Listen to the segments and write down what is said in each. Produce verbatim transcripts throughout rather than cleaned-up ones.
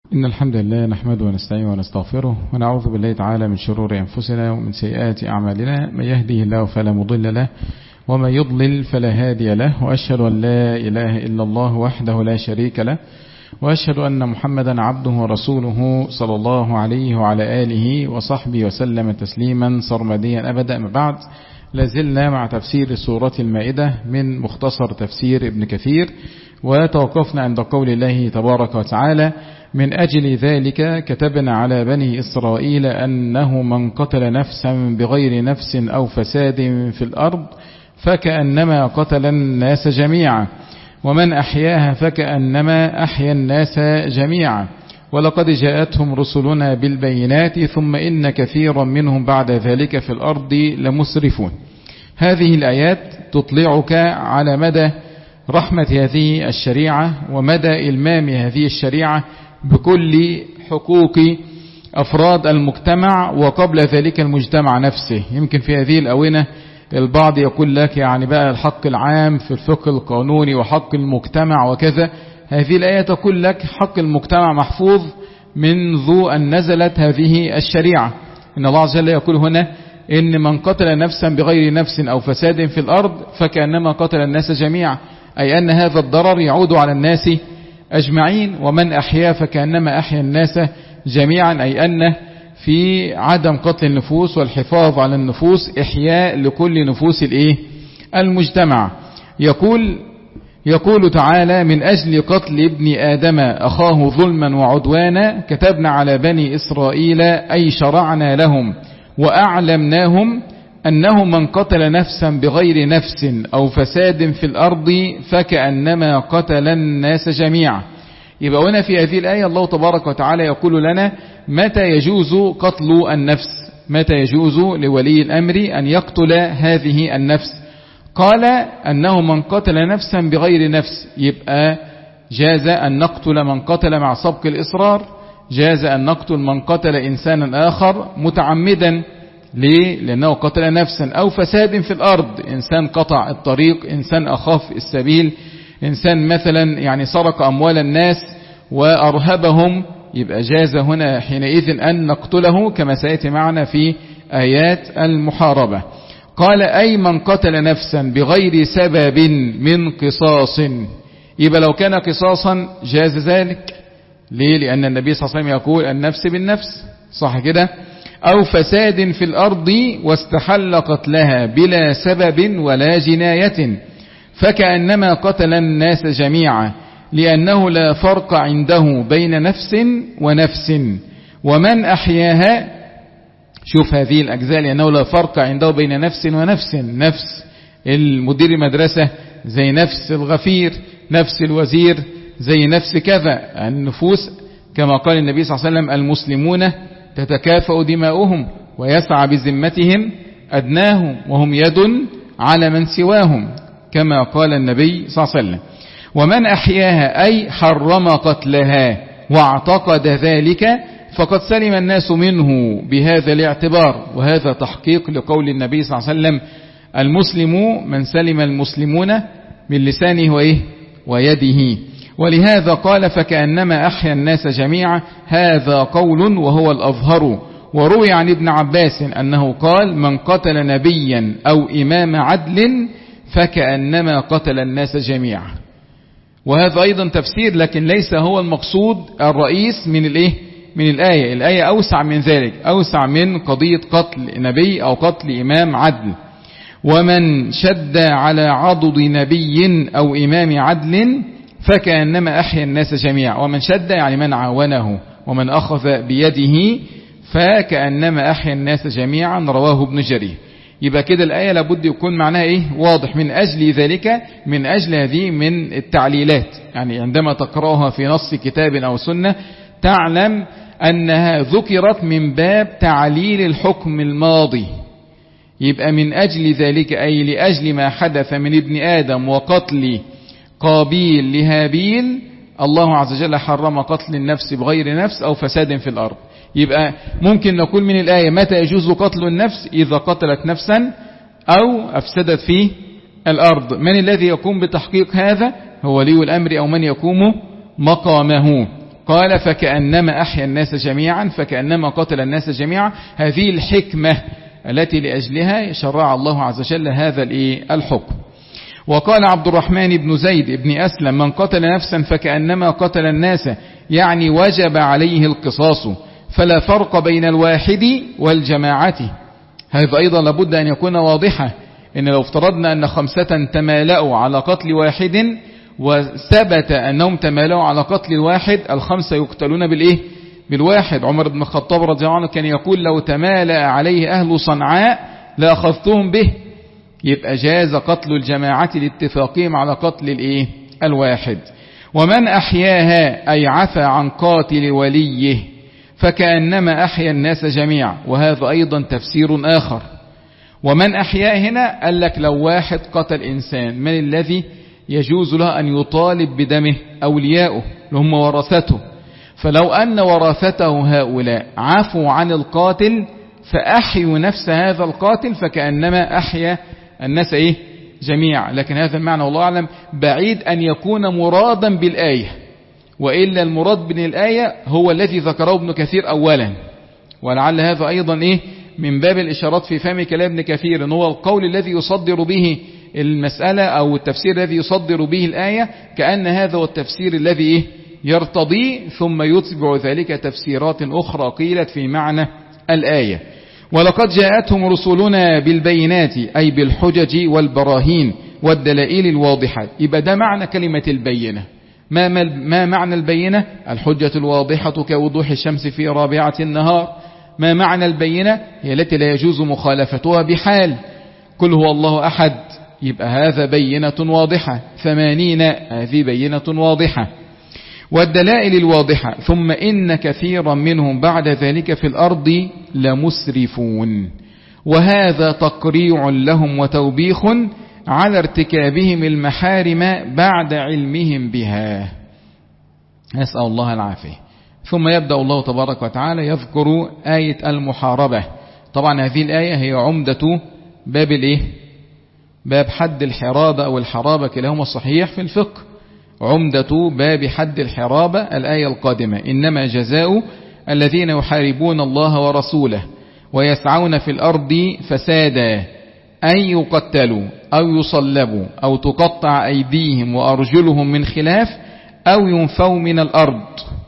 إن الحمد لله نحمده ونستعينه ونستغفره ونعوذ بالله تعالى من شرور أنفسنا ومن سيئات أعمالنا. من يهده الله فلا مضل له ومن يضلل فلا هادي له، وأشهد أن لا إله إلا الله وحده لا شريك له، وأشهد أن محمدا عبده ورسوله صلى الله عليه وعلى آله وصحبه وسلم تسليما سرمديا أبدا. أما بعد، لازلنا مع تفسير سورة المائدة من مختصر تفسير ابن كثير، وتوقفنا عند قول الله تبارك وتعالى: من أجل ذلك كتبنا على بني إسرائيل أنه من قتل نفسا بغير نفس أو فساد في الأرض فكأنما قتل الناس جميعا، ومن أحياها فكأنما أحيا الناس جميعا، ولقد جاءتهم رسلنا بالبينات ثم إن كثيرا منهم بعد ذلك في الأرض لمسرفون. هذه الآيات تطلعك على مدى رحمة هذه الشريعة ومدى إلمام هذه الشريعة بكل حقوق أفراد المجتمع وقبل ذلك المجتمع نفسه. يمكن في هذه الأونة البعض يقول لك يعني بقى الحق العام في الفقه القانوني وحق المجتمع وكذا. هذه الآية تقول لك حق المجتمع محفوظ منذ أن نزلت هذه الشريعة. إن الله عز وجل يقول هنا: إن من قتل نفسا بغير نفس أو فساد في الأرض فكأنما قتل الناس جميعا، أي أن هذا الضرر يعود على الناس أجمعين. ومن أحيا فكأنما أحيا الناس جميعا، أي أن في عدم قتل النفوس والحفاظ على النفوس إحياء لكل نفوس الإيه؟ المجتمع. يقول يقول تعالى: من أجل قتل ابن آدم أخاه ظلما وعدوانا كتبنا على بني إسرائيل أي شرعنا لهم وأعلمناهم أنه من قتل نفسا بغير نفس أو فساد في الأرض فكأنما قتل الناس جميعا. يبقى هنا في هذه الآية الله تبارك وتعالى يقول لنا متى يجوز قتل النفس، متى يجوز لولي الأمر أن يقتل هذه النفس. قال أنه من قتل نفسا بغير نفس، يبقى جاز أن نقتل من قتل مع سبق الإصرار، جاز أن نقتل من قتل إنسانا آخر متعمدا. ليه؟ لأنه قتل نفسا. أو فساد في الأرض، إنسان قطع الطريق، إنسان أخاف السبيل، إنسان مثلا يعني سرق أموال الناس وأرهبهم، يبقى جاز هنا حينئذ أن نقتله كما سيأتي معنا في آيات المحاربة. قال: أي من قتل نفسا بغير سبب من قصاص، يبقى لو كان قصاصا جاز ذلك. ليه؟ لأن النبي صلى الله عليه وسلم يقول: النفس بالنفس، صح كده؟ أو فساد في الأرض واستحل قتلها بلا سبب ولا جناية فكأنما قتل الناس جميعا، لأنه لا فرق عنده بين نفس ونفس. ومن أحياها، شوف هذه الأجزاء، لأنه لا فرق عنده بين نفس ونفس، نفس المدير المدرسة زي نفس الغفير، نفس الوزير زي نفس كذا. النفوس كما قال النبي صلى الله عليه وسلم: المسلمون تتكافأ دماؤهم ويسعى بذمتهم أدناهم وهم يد على من سواهم، كما قال النبي صلى الله عليه وسلم. ومن أحياها أي حرم قتلها واعتقد ذلك فقد سلم الناس منه بهذا الاعتبار. وهذا تحقيق لقول النبي صلى الله عليه وسلم: المسلم من سلم المسلمون من لسانه وإيه؟ ويده. ولهذا قال: فكأنما أحيا الناس جميعا. هذا قول وهو الأظهر. وروي عن ابن عباس أنه قال: من قتل نبيا أو إمام عدل فكأنما قتل الناس جميعا. وهذا أيضا تفسير، لكن ليس هو المقصود الرئيس من الإيه؟ من الآية. الآية أوسع من ذلك، أوسع من قضية قتل نبي أو قتل إمام عدل. ومن شد على عضد نبي أو إمام عدل فكأنما أحيا الناس جميعا. ومن شد يعني من عاونه ومن أخذ بيده، فكأنما أحيا الناس جميعا. رواه ابن جرير. يبقى كده الآية لابد يكون معناها إيه؟ واضح. من أجل ذلك، من أجل هذه من التعليلات، يعني عندما تقرأها في نص كتاب أو سنة تعلم أنها ذكرت من باب تعليل الحكم الماضي. يبقى من أجل ذلك أي لأجل ما حدث من ابن آدم وقتل قابيل لهابيل، الله عز وجل حرم قتل النفس بغير نفس أو فساد في الأرض. يبقى ممكن نقول من الآية متى يجوز قتل النفس؟ إذا قتلت نفسا أو أفسدت في الأرض. من الذي يقوم بتحقيق هذا؟ هو ولي الأمر أو من يقوم مقامه. قال فكأنما أحيا الناس جميعا، فكأنما قتل الناس جميعا. هذه الحكمة التي لأجلها شرع الله عز وجل هذا الحكم. وقال عبد الرحمن بن زيد بن أسلم من قتل نفسا فكأنما قتل الناس، يعني وجب عليه القصاص، فلا فرق بين الواحد والجماعة. هذا أيضا لابد أن يكون واضحا، إن لو افترضنا أن خمسة تمالأوا على قتل واحد وثبت أنهم تمالأوا على قتل الواحد، الخمسة يقتلون بالإيه؟ بالواحد. عمر بن الخطاب رضي الله عنه كان يقول لو تمالأ عليه أهل صنعاء لأخذتهم به. يبقى جاز قتل الجماعة لاتفاقهم على قتل الإيه؟ الواحد. ومن أحياها أي عفى عن قاتل وليه فكأنما أحيا الناس جميعا، وهذا أيضا تفسير آخر. ومن أحياء هنا قال لك لو واحد قتل إنسان، من الذي يجوز له أن يطالب بدمه؟ أولياؤه اللي هم ورثته. فلو أن ورثته هؤلاء عفوا عن القاتل فأحيوا نفس هذا القاتل فكأنما أحيا الناس إيه؟ جميعا. لكن هذا المعنى والله أعلم بعيد أن يكون مرادا بالآية، وإلا المراد من الآية هو الذي ذكره ابن كثير أولا، ولعل هذا أيضا إيه؟ من باب الإشارات في فهم كلام ابن كثير، إن هو القول الذي يصدر به المسألة أو التفسير الذي يصدر به الآية، كأن هذا هو التفسير الذي إيه؟ يرتضي، ثم يتبع ذلك تفسيرات أخرى قيلت في معنى الآية. ولقد جاءتهم رسلنا بالبينات أي بالحجج والبراهين والدلائل الواضحة. يبقى ده معنى كلمة البينة. ما, ما معنى البينة؟ الحجة الواضحة كوضوح الشمس في رابعة النهار. ما معنى البينة؟ هي التي لا يجوز مخالفتها بحال. قل هو الله أحد، يبقى هذا بينة واضحة. ثمانين، هذه بينة واضحة. والدلائل الواضحة. ثم إن كثيرا منهم بعد ذلك في الأرض لمسرفون، وهذا تقريع لهم وتوبيخ على ارتكابهم المحارم بعد علمهم بها. نسأل الله العافية. ثم يبدأ الله تبارك وتعالى يذكر آية المحاربة. طبعا هذه الآية هي عمدة باب الإيه؟ باب حد الحرابة أو الحرابة، كلاهما صحيح في الفقه. عمدة باب حد الحرابة الآية القادمة: إنما جزاء الذين يحاربون الله ورسوله ويسعون في الأرض فسادا أن يقتلوا أو يصلبوا أو تقطع أيديهم وأرجلهم من خلاف أو ينفوا من الأرض.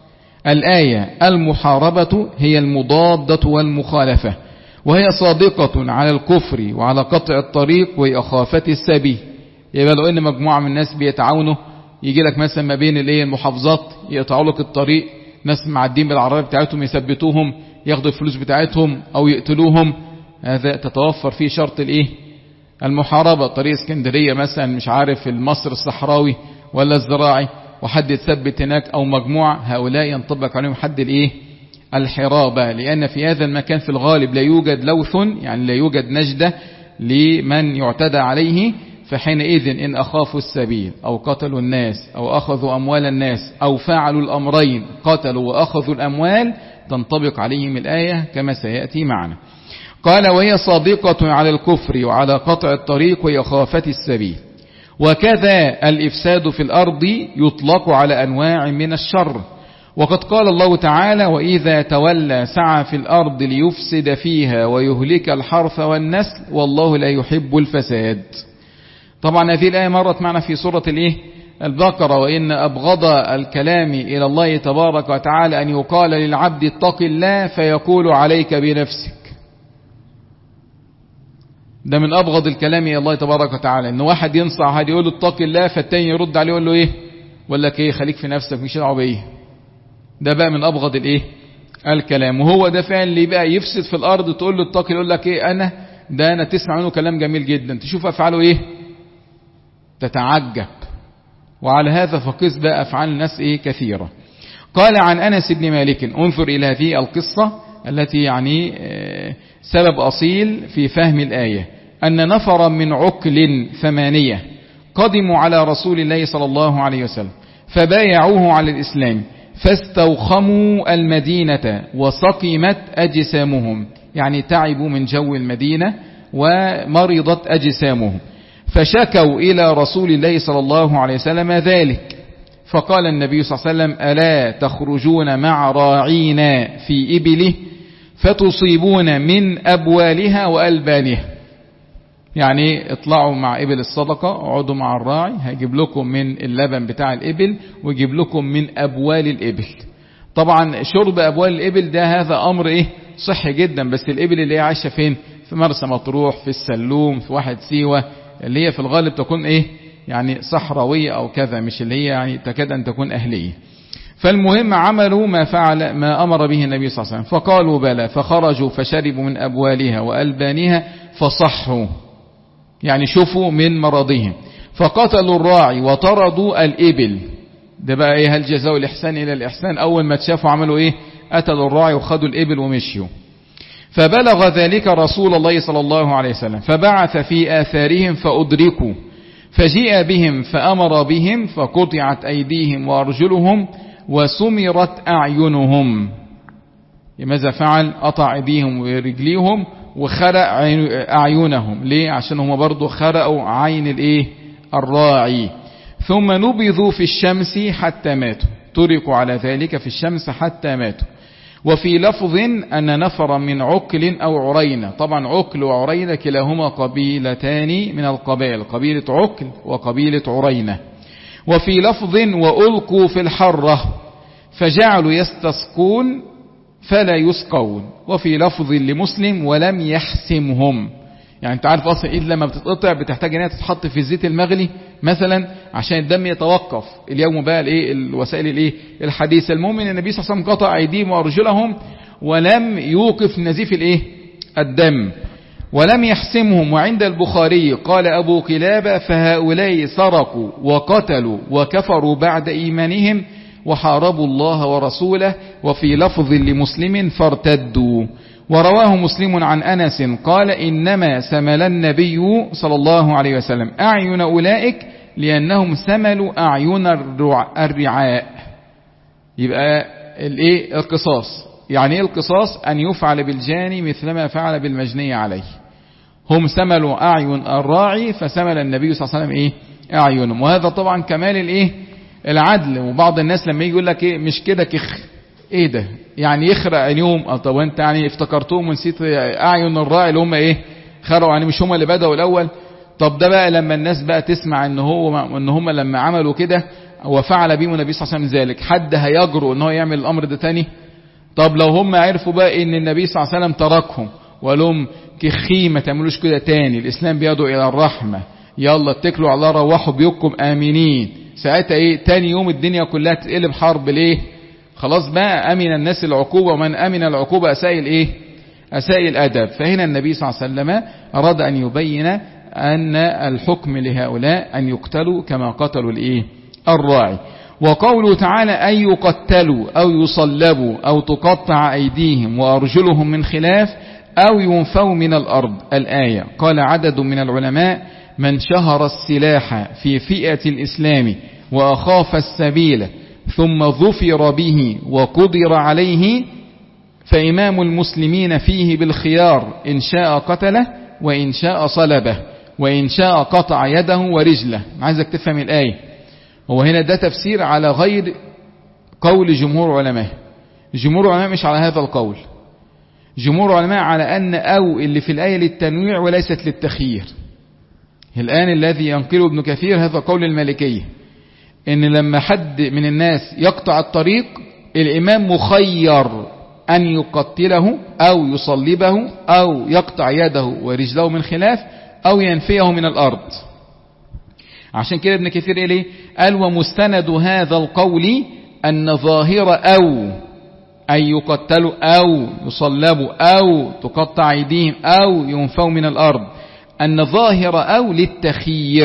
الآية المحاربة هي المضادة والمخالفة، وهي صادقة على الكفر وعلى قطع الطريق وإخافة السبيل. يبقى لو إن مجموعة من الناس بيتعاونوا، يجي لك مثلا ما بين الايه المحافظات يقطعوا لك الطريق، ناس معدين بالعربية بتاعتهم يثبتوهم، ياخدوا الفلوس بتاعتهم أو يقتلوهم، هذا تتوفر فيه شرط الايه؟ المحاربة. طريق اسكندرية مثلا، مش عارف المصر الصحراوي ولا الزراعي، وحد يتثبت هناك أو مجموعة، هؤلاء ينطبق عليهم حد الايه؟ الحرابة. لأن في هذا المكان في الغالب لا يوجد لوث، يعني لا يوجد نجدة لمن يعتدى عليه، فحينئذ إن أخافوا السبيل أو قتلوا الناس أو أخذوا أموال الناس أو فعلوا الأمرين، قتلوا وأخذوا الأموال، تنطبق عليهم الآية كما سيأتي معنا. قال وهي صادقة على الكفر وعلى قطع الطريق وإخافة السبيل. وكذا الإفساد في الأرض يطلق على أنواع من الشر. وقد قال الله تعالى: وإذا تولى سعى في الأرض ليفسد فيها ويهلك الحرث والنسل والله لا يحب الفساد. طبعا هذه الآية مرت معنا في سورة الإيه؟ البقرة: وإن أبغض الكلام إلى الله تبارك وتعالى أن يقال للعبد اتق الله فيقول عليك بنفسك. ده من أبغض الكلام إلى الله تبارك وتعالى، إن واحد ينصح هذا يقول له اتق الله، فالتاني يرد عليه يقول له إيه؟ ولا لك إيه؟ خليك في نفسك، مش دعوه بإيه. ده بقى من أبغض الإيه؟ الكلام. وهو ده فعلا اللي بقى يفسد في الأرض، تقول له اتق، يقول لك إيه؟ أنا ده أنا تسمع منه كلام جميل جدا، تشوف أفعاله إيه؟ تتعجب. وعلى هذا فقس بقى أفعال الناس إيه؟ كثيرة. قال عن أنس بن مالك: انظر إلى هذه القصة التي يعني سبب أصيل في فهم الآية، أن نفرا من عقل ثمانية قدموا على رسول الله صلى الله عليه وسلم فبايعوه على الإسلام، فاستوخموا المدينة وسقمت أجسامهم، يعني تعبوا من جو المدينة ومرضت أجسامهم، فشكوا إلى رسول الله صلى الله عليه وسلم ذلك، فقال النبي صلى الله عليه وسلم ألا تخرجون مع راعينا في إبله فتصيبون من أبوالها وألبانها، يعني اطلعوا مع إبل الصدقة، اقعدوا مع الراعي هيجيب لكم من اللبن بتاع الإبل ويجيب لكم من أبوال الإبل. طبعا شرب أبوال الإبل ده هذا أمر إيه صحي جدا، بس الإبل اللي هي عايشة فين؟ في مرسى مطروح، في السلوم، في واحد سيوة، اللي هي في الغالب تكون إيه يعني صحراوية أو كذا، مش اللي هي يعني تكاد أن تكون أهلية. فالمهم عملوا ما فعل ما أمر به النبي صلى الله عليه وسلم، فقالوا بلى، فخرجوا فشربوا من أبوالها وألبانها فصحوا، يعني شوفوا من مرضهم، فقتلوا الراعي وطردوا الإبل. ده بقى ايه؟ هل جزاء الإحسان إلى الإحسان؟ أول ما تشافوا عملوا ايه؟ قتلوا الراعي وخدوا الإبل ومشيوا. فبلغ ذلك رسول الله صلى الله عليه وسلم فبعث في آثارهم فأدركوا، فجيء بهم فأمر بهم فقطعت أيديهم وأرجلهم وسمرت أعينهم. ماذا فعل؟ قطع أيديهم ورجليهم وخرق أعينهم. ليه؟ عشان هم برضو خرقوا عين الايه؟ الراعي. ثم نبذوا في الشمس حتى ماتوا، تركوا على ذلك في الشمس حتى ماتوا. وفي لفظ أن نفر من عقل أو عرينة، طبعا عقل وعرينة كلاهما قبيلتان من القبائل، قبيلة عقل وقبيلة عرينة. وفي لفظ وألقوا في الحرة فجعلوا يستسقون فلا يسقون. وفي لفظ لمسلم ولم يحسمهم، يعني انت عارف اصلا ايد لما بتتقطع بتحتاج انها تتحط في الزيت المغلي مثلا عشان الدم يتوقف. اليوم بقى الايه الوسائل الايه الحديثه. المهم ان النبي صلى الله عليه وسلم قطع ايديهم وارجلهم ولم يوقف نزيف الايه الدم ولم يحسمهم. وعند البخاري قال ابو قلابه فهؤلاء سرقوا وقتلوا وكفروا بعد ايمانهم وحاربوا الله ورسوله. وفي لفظ لمسلم فارتدوا. ورواه مسلم عن أنس قال إنما سمل النبي صلى الله عليه وسلم أعين أولئك لأنهم سملوا أعين الرعاء. يبقى الايه القصاص، يعني ايه القصاص؟ أن يفعل بالجاني مثلما فعل بالمجني عليه. هم سملوا أعين الراعي فسمل النبي صلى الله عليه وسلم ايه أعينهم. وهذا طبعا كمال الايه العدل. وبعض الناس لما يجي يقول لك ايه مش كده كخ ايه ده يعني يخرق عينيهم. طب انت يعني افتكرتهم ونسيت اعين الراعي اللي هم ايه خرقوا، يعني مش هم اللي بدأوا الاول؟ طب ده بقى لما الناس بقى تسمع ان هو ان هم لما عملوا كده وفعل بهم النبي صلى الله عليه وسلم ذلك، حد هيجرؤ ان هو يعمل الامر ده تاني؟ طب لو هم عرفوا بقى ان النبي صلى الله عليه وسلم تركهم وقال لهم كخي ما تعملوش كده تاني، الاسلام بيدعو الى الرحمه، يلا اتكلوا على الله روحوا بيوتكم امنين، ساعتها ايه تاني يوم الدنيا كلها تقلب حرب. ليه؟ خلاص بقى امن الناس العقوبه، ومن امن العقوبه اساء الايه اساء الادب. فهنا النبي صلى الله عليه وسلم اراد ان يبين ان الحكم لهؤلاء ان يقتلوا كما قتلوا الايه الراعي. وقوله تعالى أن يقتلوا أو يصلبوا أو تقطع أيديهم وأرجلهم من خلاف أو ينفوا من الأرض الآية. قال عدد من العلماء من شهر السلاح في فئة الإسلام وأخاف السبيل ثم ظفر به وقدر عليه فإمام المسلمين فيه بالخيار إن شاء قتله وإن شاء صلبه وإن شاء قطع يده ورجله. عايزك تفهم الآية. هو هنا ده تفسير على غير قول جمهور علماء. جمهور علماء مش على هذا القول. جمهور علماء على أن أو اللي في الآية للتنويع وليست للتخيير. الآن الذي ينقله ابن كثير هذا قول المالكية، إن لما حد من الناس يقطع الطريق الإمام مخير أن يقتله أو يصلبه أو يقطع يده ورجله من خلاف أو ينفيه من الأرض. عشان كده ابن كثير إيه ليه؟ قال ومستند هذا القول أن ظاهر أو أن يقتلوا أو يصلبوا أو تقطع أيديهم أو ينفوا من الأرض، أن ظاهر أو للتخيير.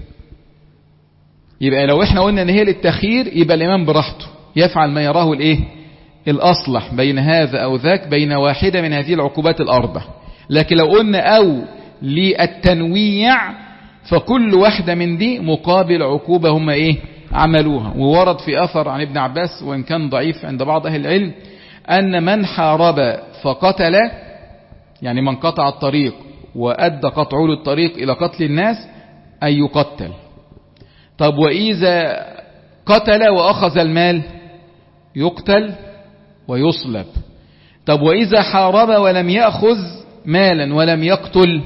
يبقى لو احنا قلنا ان هي للتخيير يبقى الإمام براحته يفعل ما يراه الايه الأصلح بين هذا أو ذاك، بين واحدة من هذه العقوبات الأربع. لكن لو قلنا أو للتنويع فكل واحدة من دي مقابل عقوبة هم ايه عملوها. وورد في أثر عن ابن عباس وإن كان ضعيف عند بعض أهل العلم أن من حارب فقتل، يعني من قطع الطريق وأدى قطعه للطريق إلى قتل الناس أن يقتل. طب وإذا قتل وأخذ المال يقتل ويصلب. طب وإذا حارب ولم يأخذ مالا ولم يقتل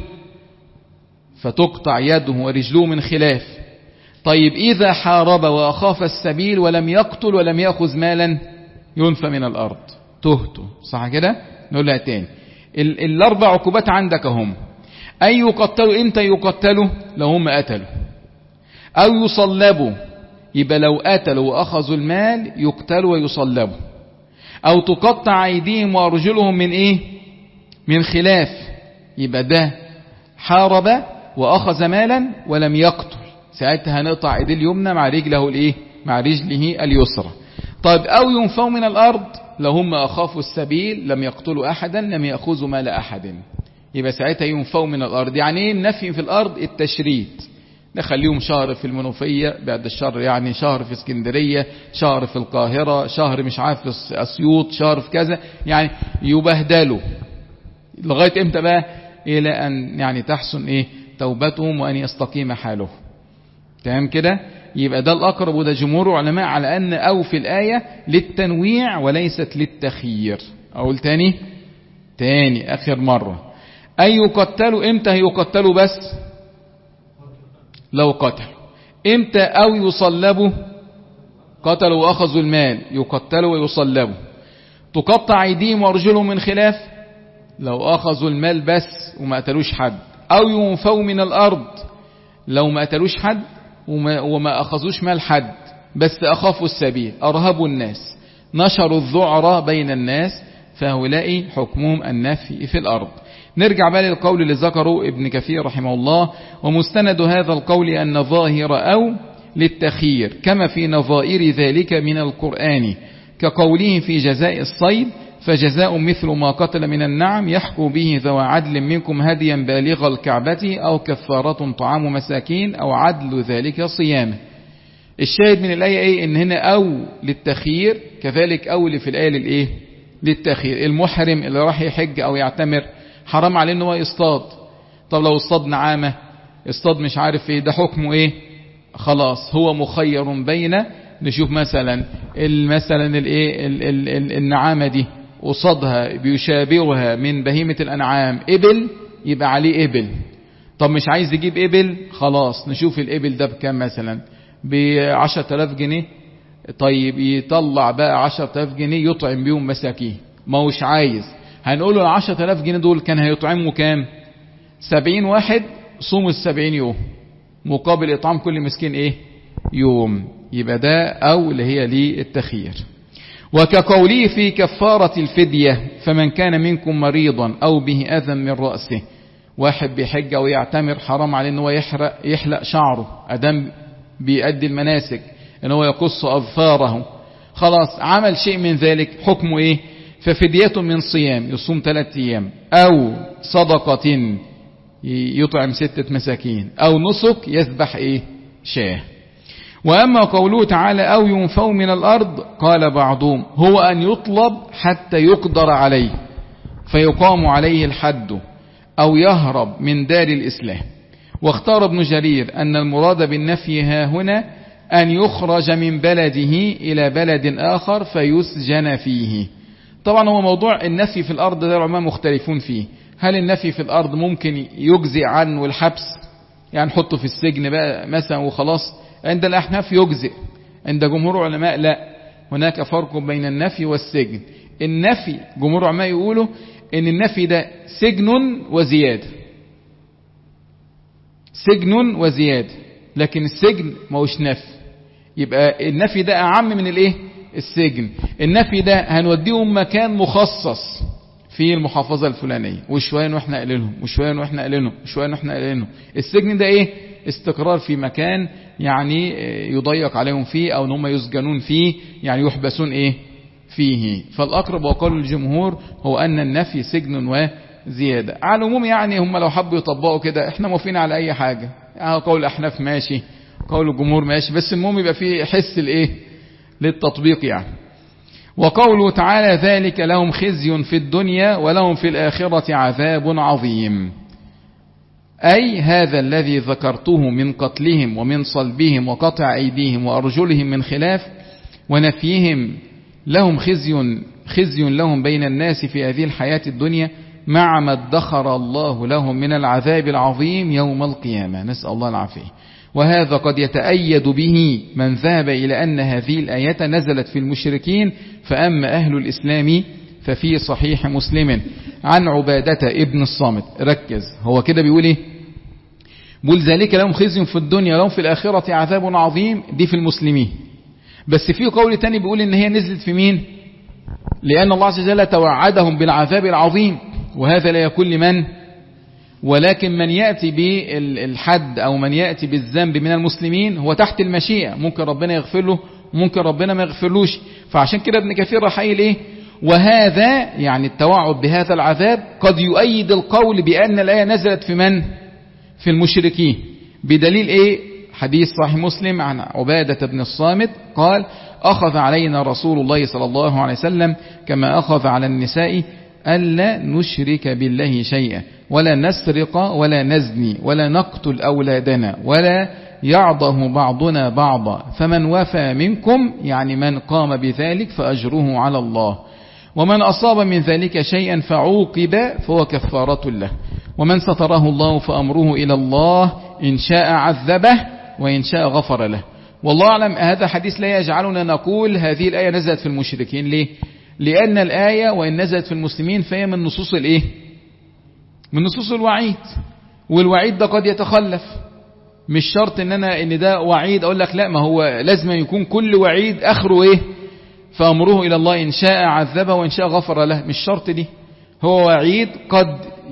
فتقطع يده ورجله من خلاف. طيب إذا حارب وأخاف السبيل ولم يقتل ولم يأخذ مالا ينفى من الأرض. تهته صح كده؟ نقول لها تاني ال الأربع عقوبات عندك هم. أي يقتلوا إمتى يقتلوا؟ لو هم قتلوا. أو يصلبوا، يبقى لو قتلوا وأخذوا المال يقتلوا ويصلبوا. أو تقطع أيديهم وأرجلهم من إيه؟ من خلاف، يبقى ده حارب وأخذ مالا ولم يقتل، ساعتها هنقطع ايديه اليمنى مع رجله الايه؟ مع رجله اليسرى. طيب أو ينفوا من الأرض، لو هم أخافوا السبيل لم يقتلوا أحدا لم يأخذوا مال أحد، يبقى ساعتها ينفوا من الأرض. يعني ايه النفي في الأرض؟ التشريد. نخليهم شهر في المنوفية بعد الشر، يعني شهر في اسكندرية، شهر في القاهرة، شهر مش عارف في أسيوط، شهر في كذا، يعني يبهدلوا لغاية امتى بقى؟ إلى أن يعني تحسن إيه توبتهم وأن يستقيم حاله. تمام كده؟ يبقى ده الأقرب، وده جمهور علماء على أن أو في الآية للتنويع وليست للتخيير. أقول تاني تاني آخر مرة، أي يقتلوا إمتى يقتلوا؟ بس لو قتلوا. إمتى؟ أو يصلبوا، قتلوا وأخذوا المال يقتلوا ويصلبوا. تقطع أيديهم وأرجلهم من خلاف، لو أخذوا المال بس وما قتلوش حد. أو ينفوا من الأرض، لو ما قتلوش حد وما, وما أخذوش مال حد بس أخافوا السبيل، أرهبوا الناس، نشروا الذعر بين الناس، فهؤلاء حكمهم النفي في الأرض. نرجع بقى للقول اللي ذكره ابن كثير رحمه الله. ومستند هذا القول أن ظاهر أو للتخيير كما في نظائر ذلك من القرآن، كقوله في جزاء الصيد فجزاء مثل ما قتل من النعم يحكم به ذو عدل منكم هديا بالغ الكعبة أو كفارة طعام مساكين أو عدل ذلك صيامه. الشاهد من الآية إيه؟ إن هنا أو للتخيير، كذلك أو اللي في الآية للإيه؟ للتخيير. المحرم اللي راح يحج أو يعتمر حرام عليه إنه يصطاد. طب لو اصطاد نعامة، اصطاد مش عارف إيه، ده حكمه إيه؟ خلاص هو مخير بين، نشوف مثلا مثلا الإيه النعامة دي قصادها بيشابهها من بهيمة الأنعام إبل، يبقى عليه إبل. طب مش عايز يجيب إبل، خلاص نشوف الإبل ده بكام، مثلا بعشرة آلاف جنيه. طيب يطلع بقى عشرة آلاف جنيه يطعم بيهم مساكين. ما هوش عايز، هنقوله العشرة آلاف جنيه دول كان هيطعموا كام؟ سبعين واحد، صوم السبعين يوم مقابل إطعام كل مسكين إيه؟ يوم. يبقى ده أو اللي هي للتخيير. وكقوله في كفارة الفدية فمن كان منكم مريضا أو به أذى من رأسه، واحد بيحج أو يعتمر حرام عليه أنه يحرق يحلق شعره أدم بيؤدي المناسك، أنه يقص أظفاره، خلاص عمل شيء من ذلك، حكمه إيه؟ ففدية من صيام، يصوم ثلاثة أيام، أو صدقة يطعم ستة مساكين، أو نسك يذبح إيه؟ شاه. وأما قوله تعالى أو ينفوا من الأرض، قال بعضهم هو أن يطلب حتى يقدر عليه فيقام عليه الحد أو يهرب من دار الإسلام. واختار ابن جرير أن المراد بالنفي ها هنا أن يخرج من بلده إلى بلد آخر فيسجن فيه. طبعا هو موضوع النفي في الأرض ده العلماء مختلفون فيه. هل النفي في الأرض ممكن يجزئ عنه الحبس، يعني نحطه في السجن بقى مثلا وخلاص؟ عند الأحناف يجزئ، عند جمهور العلماء لا، هناك فرق بين النفي والسجن. النفي جمهور العلماء يقولوا ان النفي ده سجن وزيادة، سجن وزيادة، لكن السجن ما هوش نفي. يبقى النفي ده أعم من الايه؟ السجن. النفي ده هنوديهم مكان مخصص في المحافظة الفلانية، وشوية واحنا قايلينهم، وشوية واحنا قايلينهم، وشوية واحنا قايلينهم. السجن ده ايه؟ استقرار في مكان يعني يضيق عليهم فيه، او ان هم يسجنون فيه، يعني يحبسون ايه فيه. فالاقرب وقول الجمهور هو ان النفي سجن وزيادة. على العموم يعني هم لو حبوا يطبقوا كده احنا موافقين على اي حاجة، يعني قول الاحناف ماشي، قول الجمهور ماشي، بس المهم يبقى فيه حس الايه للتطبيق يعني. وقوله تعالى ذلك لهم خزي في الدنيا ولهم في الآخرة عذاب عظيم. أي هذا الذي ذكرته من قتلهم ومن صلبهم وقطع أيديهم وأرجلهم من خلاف ونفيهم لهم خزي خزي لهم بين الناس في هذه الحياة الدنيا مع ما ادخر الله لهم من العذاب العظيم يوم القيامة، نسأل الله العافية. وهذا قد يتأيد به من ذهب إلى أن هذه الآية نزلت في المشركين، فأما أهل الإسلام ففي صحيح مسلم عن عبادة ابن الصامت. ركز، هو كده بيقول ايه؟ بيقول ذلك لهم خزي في الدنيا لهم في الآخرة عذاب عظيم، دي في المسلمين. بس في قول تاني بيقول ان هي نزلت في مين؟ لأن الله عز وجل توعدهم بالعذاب العظيم، وهذا لا يكون لمن؟ ولكن من يأتي بالحد أو من يأتي بالذنب من المسلمين هو تحت المشيئة، ممكن ربنا يغفر له ممكن ربنا ما يغفرلوش. فعشان كده ابن كثير راح قايل ايه؟ وهذا يعني التوعد بهذا العذاب قد يؤيد القول بأن الآية نزلت في من؟ في المشركين. بدليل ايه؟ حديث صحيح مسلم عن عبادة بن الصامت قال: أخذ علينا رسول الله صلى الله عليه وسلم كما أخذ على النساء ألا نشرك بالله شيئا ولا نسرق ولا نزني ولا نقتل أولادنا ولا يعضه بعضنا بعضا، فمن وفى منكم يعني من قام بذلك فأجره على الله، ومن أصاب من ذلك شيئا فعوقب فهو كفارة له، ومن ستره الله فأمره إلى الله إن شاء عذبه وإن شاء غفر له. والله أعلم هذا حديث لا يجعلنا نقول هذه الآية نزلت في المشركين. ليه؟ لأن الآية وإن نزلت في المسلمين فهي من نصوص الإيه؟ من نصوص الوعيد، والوعيد ده قد يتخلف. مش شرط ان انا ان ده وعيد اقول لك لا، ما هو لازم يكون كل وعيد اخره ايه؟ فامره الى الله ان شاء عذبه وان شاء غفر له. مش شرط دي، هو وعيد قد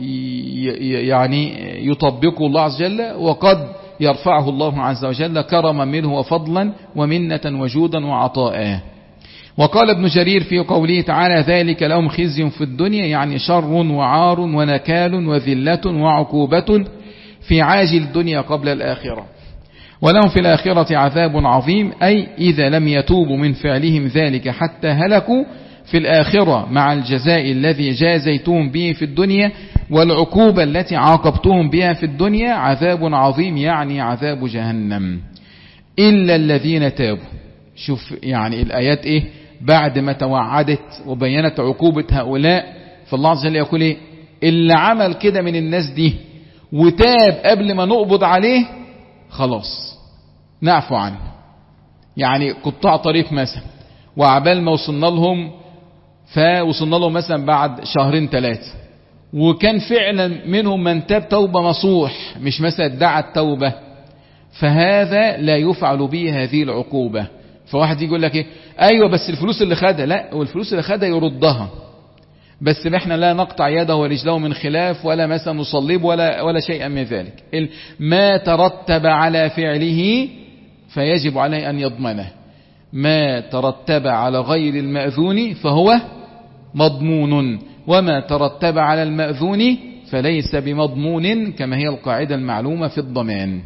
يعني يطبقه الله عز وجل، وقد يرفعه الله عز وجل كرما منه وفضلا ومنة وجودا وعطاء. وقال ابن جرير في قوله تعالى: ذلك لهم خزي في الدنيا، يعني شر وعار ونكال وذلة وعقوبة في عاجل الدنيا قبل الآخرة، ولهم في الآخرة عذاب عظيم، أي إذا لم يتوبوا من فعلهم ذلك حتى هلكوا في الآخرة مع الجزاء الذي جازيتهم به في الدنيا والعقوبة التي عاقبتهم بها في الدنيا عذاب عظيم، يعني عذاب جهنم، إلا الذين تابوا. شوف يعني الآيات إيه؟ بعد ما توعدت وبينت عقوبة هؤلاء، فالله عز وجل يقول إيه؟ اللي عمل كده من الناس دي وتاب قبل ما نقبض عليه خلاص نعفو عنه. يعني قطاع طريق مثلا، وعبال ما وصلنا لهم فوصلنا لهم مثلا بعد شهرين ثلاثة، وكان فعلا منهم من تاب توبة نصوح، مش مثلا ادعى التوبة، فهذا لا يفعل به هذه العقوبة. فواحد يقول لك ايه؟ ايوه بس الفلوس اللي خدها، لا، والفلوس اللي خدها يردها، بس احنا لا نقطع يده ورجله من خلاف ولا مثلا نصلب ولا ولا شيئا من ذلك. ما ترتب على فعله فيجب عليه ان يضمنه، ما ترتب على غير المأذون فهو مضمون، وما ترتب على المأذون فليس بمضمون، كما هي القاعدة المعلومة في الضمان.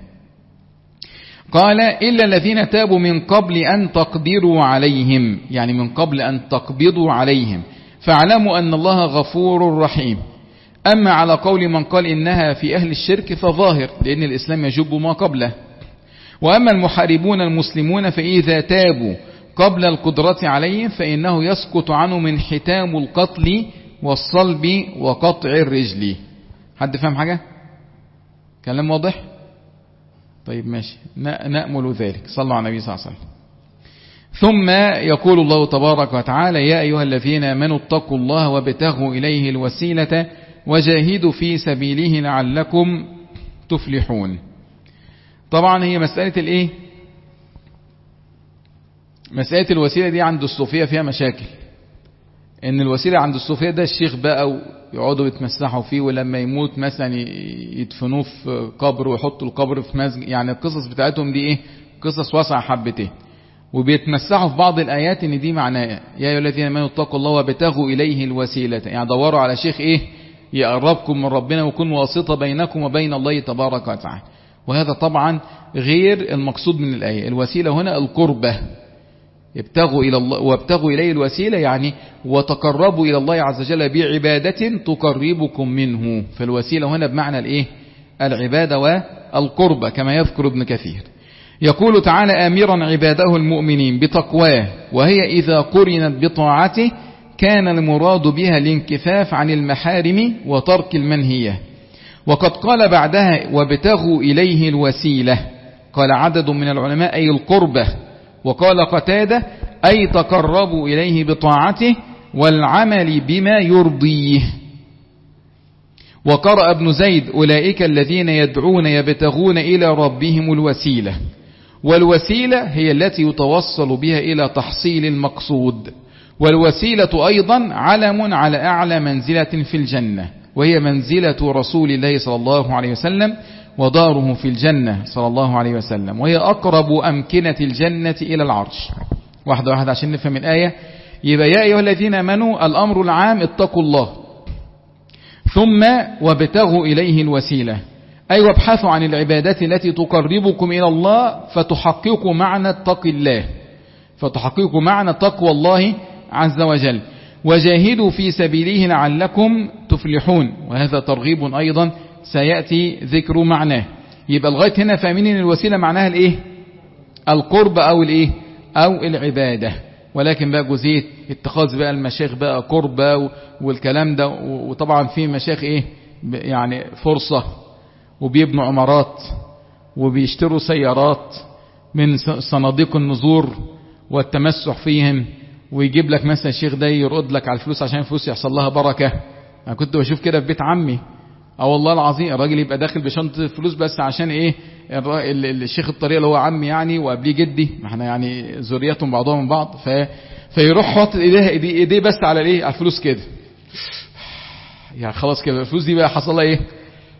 قال: إلا الذين تابوا من قبل أن تقدروا عليهم، يعني من قبل أن تقبضوا عليهم، فاعلموا أن الله غفور رحيم. أما على قول من قال إنها في أهل الشرك فظاهر، لأن الإسلام يجب ما قبله. وأما المحاربون المسلمون فإذا تابوا قبل القدرة عليهم فإنه يسقط عنه من حتام القتل والصلب وقطع الرجل. حد فهم حاجة؟ كلام واضح؟ طيب ماشي، نأمل ذلك. صلوا على النبي صلى الله عليه وسلم. ثم يقول الله تبارك وتعالى: يا أيها الذين آمنوا اتقوا الله وابتغوا إليه الوسيلة وجاهدوا في سبيله لعلكم تفلحون. طبعا هي مسألة الايه؟ مسألة الوسيلة دي عند الصوفية فيها مشاكل، ان الوسيلة عند الصوفية ده الشيخ بقى يقعدوا يتمسحوا فيه، ولما يموت مثلا يدفنوه في قبر ويحطوا القبر في مسجد. يعني القصص بتاعتهم دي ايه؟ قصص واسعة حبتين، وبيتمسحوا في بعض الآيات ان دي معناها يا أيها الذين آمنوا اتقوا الله وابتغوا إليه الوسيلة، يعني دوروا على شيخ ايه؟ يقربكم من ربنا ويكون واسطة بينكم وبين الله تبارك وتعالى. وهذا طبعا غير المقصود من الآية. الوسيلة هنا القربة، ابتغوا إلى الله وابتغوا إليه الوسيلة، يعني وتقربوا إلى الله عز وجل بعبادة تقربكم منه. فالوسيلة هنا بمعنى الايه؟ العبادة والقربة كما يذكر ابن كثير. يقول تعالى آمرا عباده المؤمنين بتقواه، وهي إذا قرنت بطاعته كان المراد بها الانكفاف عن المحارم وترك المنهية. وقد قال بعدها وابتغوا إليه الوسيلة، قال عدد من العلماء أي القربة، وقال قتادة أي تقربوا إليه بطاعته والعمل بما يرضيه. وقرأ ابن زيد أولئك الذين يدعون يبتغون إلى ربهم الوسيلة، والوسيلة هي التي يتوصل بها إلى تحصيل المقصود، والوسيلة أيضا علم على أعلى منزلة في الجنة، وهي منزلة رسول الله صلى الله عليه وسلم وداره في الجنة صلى الله عليه وسلم، وهي أقرب أمكنة الجنة إلى العرش. واحدة واحدة عشان نفهم الآية. يبقى يا أيها الذين آمنوا الأمر العام اتقوا الله، ثم وابتغوا إليه الوسيلة أي وابحثوا عن العبادات التي تقربكم إلى الله فتحققوا معنى اتقوا الله، فتحققوا معنى تقوى الله عز وجل. وجاهدوا في سبيله لعلكم تفلحون، وهذا ترغيب أيضا سيأتي ذكر معناه. يبقى لغاية هنا فاهمين ان الوسيلة معناها الايه؟ القرب او الايه؟ او العبادة. ولكن بقى جزئية اتخاذ بقى المشايخ بقى قربة والكلام ده، وطبعا في مشايخ ايه يعني فرصة، وبيبنوا عمارات وبيشتروا سيارات من صناديق النذور والتمسح فيهم، ويجيب لك مثلا الشيخ ده يرد لك على الفلوس عشان الفلوس يحصل لها بركة. انا كنت بشوف كده في بيت عمي، اه والله العظيم الراجل يبقى داخل بشنطة فلوس بس عشان ايه؟ الشيخ الطريقة اللي هو عمي يعني وقبليه جدي، ما احنا يعني ذرياتهم بعضهم من بعض، ف... فيروح حاطط ايديه ايديه بس على الايه؟ على الفلوس كده. يعني خلاص كده الفلوس دي بقى حصل لها ايه؟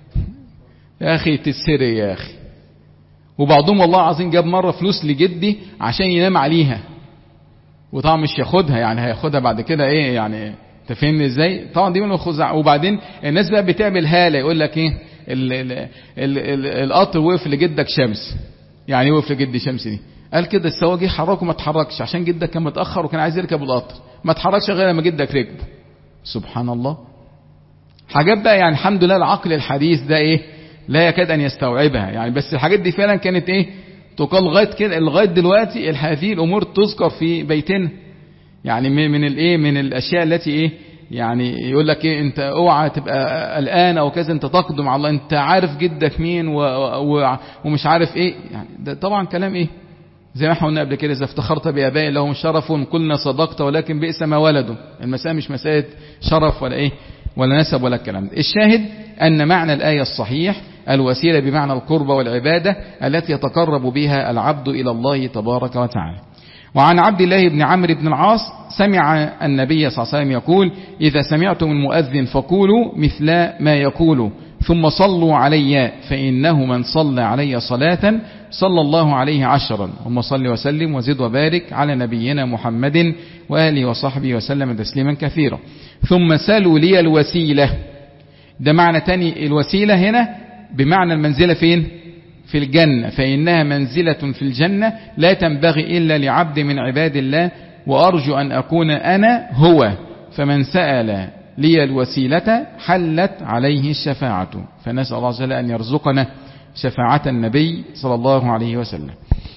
يا اخي تسري يا اخي. وبعضهم والله العظيم جاب مرة فلوس لجدي عشان ينام عليها، وطبعا مش ياخدها، يعني هياخدها بعد كده ايه يعني، تفهمني ازاي؟ طبعا دي من الخزع. وبعدين الناس بقى بتعمل هاله، يقول لك ايه ال ال ال ال القطر وقف لجدك شمس. يعني ايه وقف لجدي شمس دي؟ قال كده السواق حركه ما اتحركش عشان جدك كان متاخر وكان عايز يركب القطر، ما اتحركش غير لما جدك ركبه. سبحان الله. حاجات بقى يعني الحمد لله العقل الحديث ده ايه لا يكاد ان يستوعبها يعني، بس الحاجات دي فعلا كانت ايه تقال لغايه كده لغايه دلوقتي. هذه الامور تذكر في بيتنا يعني من الايه من الاشياء التي ايه يعني يقول لك ايه انت اوعى تبقى قلقان او كذا، انت تقدم على الله، انت عارف جدك مين و... و... ومش عارف ايه يعني. ده طبعا كلام ايه زي ما احنا قلنا قبل كده، اذا افتخرت بابائي لهم شرف قلنا صدقت ولكن بئس ما ولدوا. المسألة مش مسألة شرف ولا ايه ولا نسب ولا الكلام ده. الشاهد ان معنى الآية الصحيح الوسيلة بمعنى القربة والعبادة التي يتقرب بها العبد الى الله تبارك وتعالى. وعن عبد الله بن عمرو بن العاص سمع النبي صلى الله عليه وسلم يقول إذا سمعتم المؤذن فقولوا مثل ما يقول ثم صلوا علي فإنه من صلى علي صلاة صلى الله عليه عشرا. اللهم صل وسلم وزد وبارك على نبينا محمد وآله وصحبه وسلم تسليما كثيرا. ثم سالوا لي الوسيلة. ده معنى تاني، الوسيلة هنا بمعنى المنزلة فين؟ في الجنة، فإنها منزلة في الجنة لا تنبغي إلا لعبد من عباد الله، وأرجو أن أكون أنا هو، فمن سأل لي الوسيلة حلت عليه الشفاعة. فنسأل الله جل أن يرزقنا شفاعة النبي صلى الله عليه وسلم.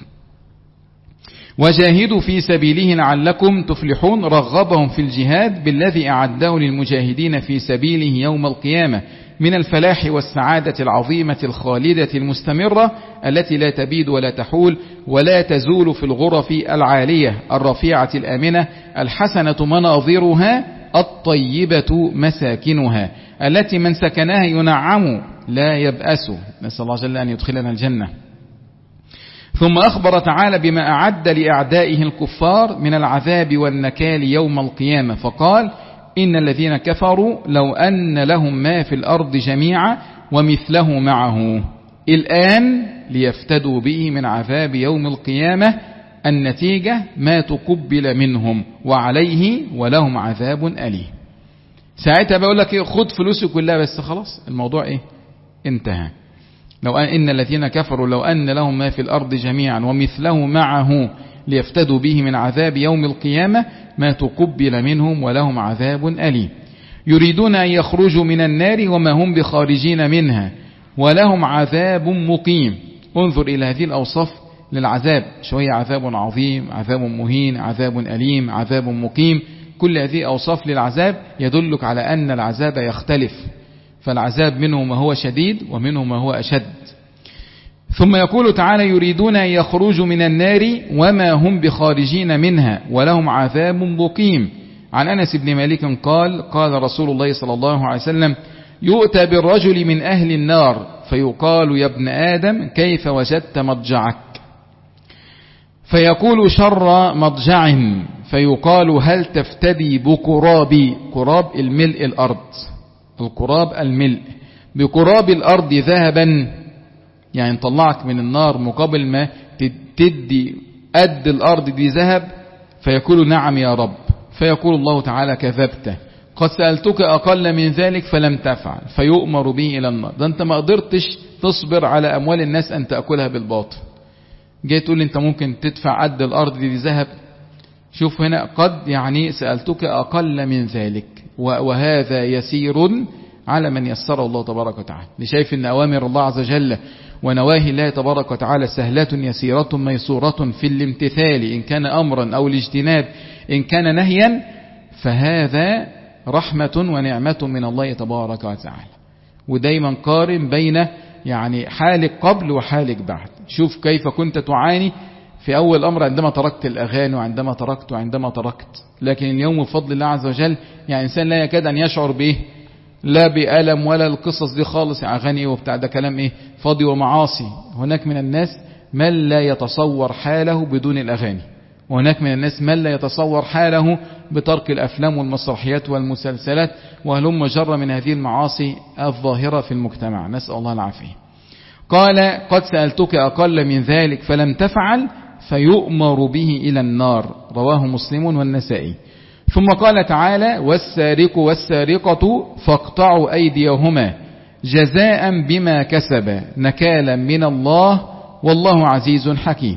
وجاهدوا في سبيله لعلكم تفلحون، رغبهم في الجهاد بالذي أعده للمجاهدين في سبيله يوم القيامة من الفلاح والسعادة العظيمة الخالدة المستمرة التي لا تبيد ولا تحول ولا تزول في الغرف العالية الرفيعة الآمنة الحسنة مناظرها الطيبة مساكنها التي من سكنها ينعم لا يبأس. نسأل الله جل أن يدخلنا الجنة. ثم أخبر تعالى بما أعد لأعدائه الكفار من العذاب والنكال يوم القيامة، فقال إن الذين كفروا لو أن لهم ما في الأرض جميعا ومثله معه الآن ليفتدوا به من عذاب يوم القيامة، النتيجة ما تقبل منهم وعليه ولهم عذاب أليم. ساعتها بقول لك إيه، خد فلوسي كلها بس خلاص الموضوع إيه انتهى. لو أن الذين كفروا لو أن لهم ما في الأرض جميعا ومثله معه ليفتدوا به من عذاب يوم القيامة ما تقبل منهم ولهم عذاب أليم. يريدون أن يخرجوا من النار وما هم بخارجين منها ولهم عذاب مقيم. انظر إلى هذه الأوصاف للعذاب، شوية عذاب عظيم، عذاب مهين، عذاب أليم، عذاب مقيم، كل هذه أوصاف للعذاب يدلك على أن العذاب يختلف، فالعذاب منه ما هو شديد ومنه ما هو أشد. ثم يقول تعالى يريدون أن يخرجوا من النار وما هم بخارجين منها ولهم عذاب مقيم. عن أنس بن مالك قال قال رسول الله صلى الله عليه وسلم يؤتى بالرجل من أهل النار فيقال يا ابن آدم كيف وجدت مضجعك؟ فيقول شر مضجع، فيقال هل تفتدي بقراب، قراب الملء الأرض، القراب الملء، بقراب الأرض ذهبا، يعني نطلعك من النار مقابل ما تدي قد الأرض دي ذهب؟ فيقول نعم يا رب. فيقول الله تعالى كذبت، قد سألتك أقل من ذلك فلم تفعل، فيؤمر به إلى النار. ده أنت ما قدرتش تصبر على أموال الناس أن تأكلها بالباطل، جاي تقول لي أنت ممكن تدفع قد الأرض دي ذهب؟ شوف هنا قد يعني سألتك أقل من ذلك، وهذا يسير على من يسره الله تبارك وتعالى. لشايف أن أوامر الله عز وجل ونواهي الله تبارك وتعالى سهلة يسيرة ميسورة في الامتثال، إن كان أمرا أو الاجتناب إن كان نهيا، فهذا رحمة ونعمة من الله تبارك وتعالى. ودايما قارن بين يعني حالك قبل وحالك بعد. شوف كيف كنت تعاني في أول الأمر عندما تركت الأغاني وعندما تركت وعندما تركت، لكن اليوم بفضل الله عز وجل يعني إنسان لا يكاد أن يشعر به، لا بألم ولا القصص دي خالص، أغاني وبتاع ده كلام إيه فاضي ومعاصي. هناك من الناس من لا يتصور حاله بدون الأغاني، وهناك من الناس من لا يتصور حاله بترك الأفلام والمسرحيات والمسلسلات وهلم جر من هذه المعاصي الظاهرة في المجتمع، نسأل الله العافية. قال قد سألتك أقل من ذلك فلم تفعل فيؤمر به إلى النار، رواه مسلم والنسائي. ثم قال تعالى والسارق والسارقة فاقطعوا أيديهما جزاء بما كسب نكالا من الله والله عزيز حكيم.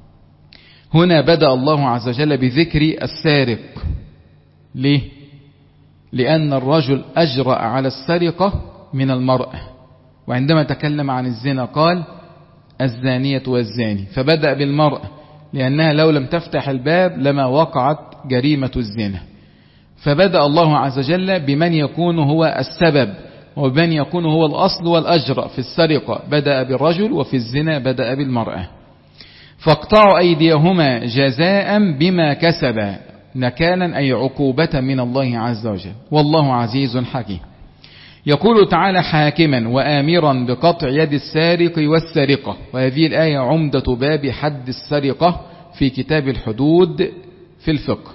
هنا بدأ الله عز وجل بذكر السارق. ليه؟ لأن الرجل أجرأ على السرقة من المرأة، وعندما تكلم عن الزنا قال الزانية والزاني، فبدأ بالمرأة لأنها لو لم تفتح الباب لما وقعت جريمة الزنا. فبدأ الله عز وجل بمن يكون هو السبب وبمن يكون هو الأصل والأجرأ في السرقة، بدأ بالرجل، وفي الزنا بدأ بالمرأة. فاقطعوا أيديهما جزاء بما كسب نكالا أي عقوبة من الله عز وجل والله عزيز حكيم. يقول تعالى حاكما وآمرا بقطع يد السارق والسارقة، وهذه الآية عمدة باب حد السرقة في كتاب الحدود في الفقه.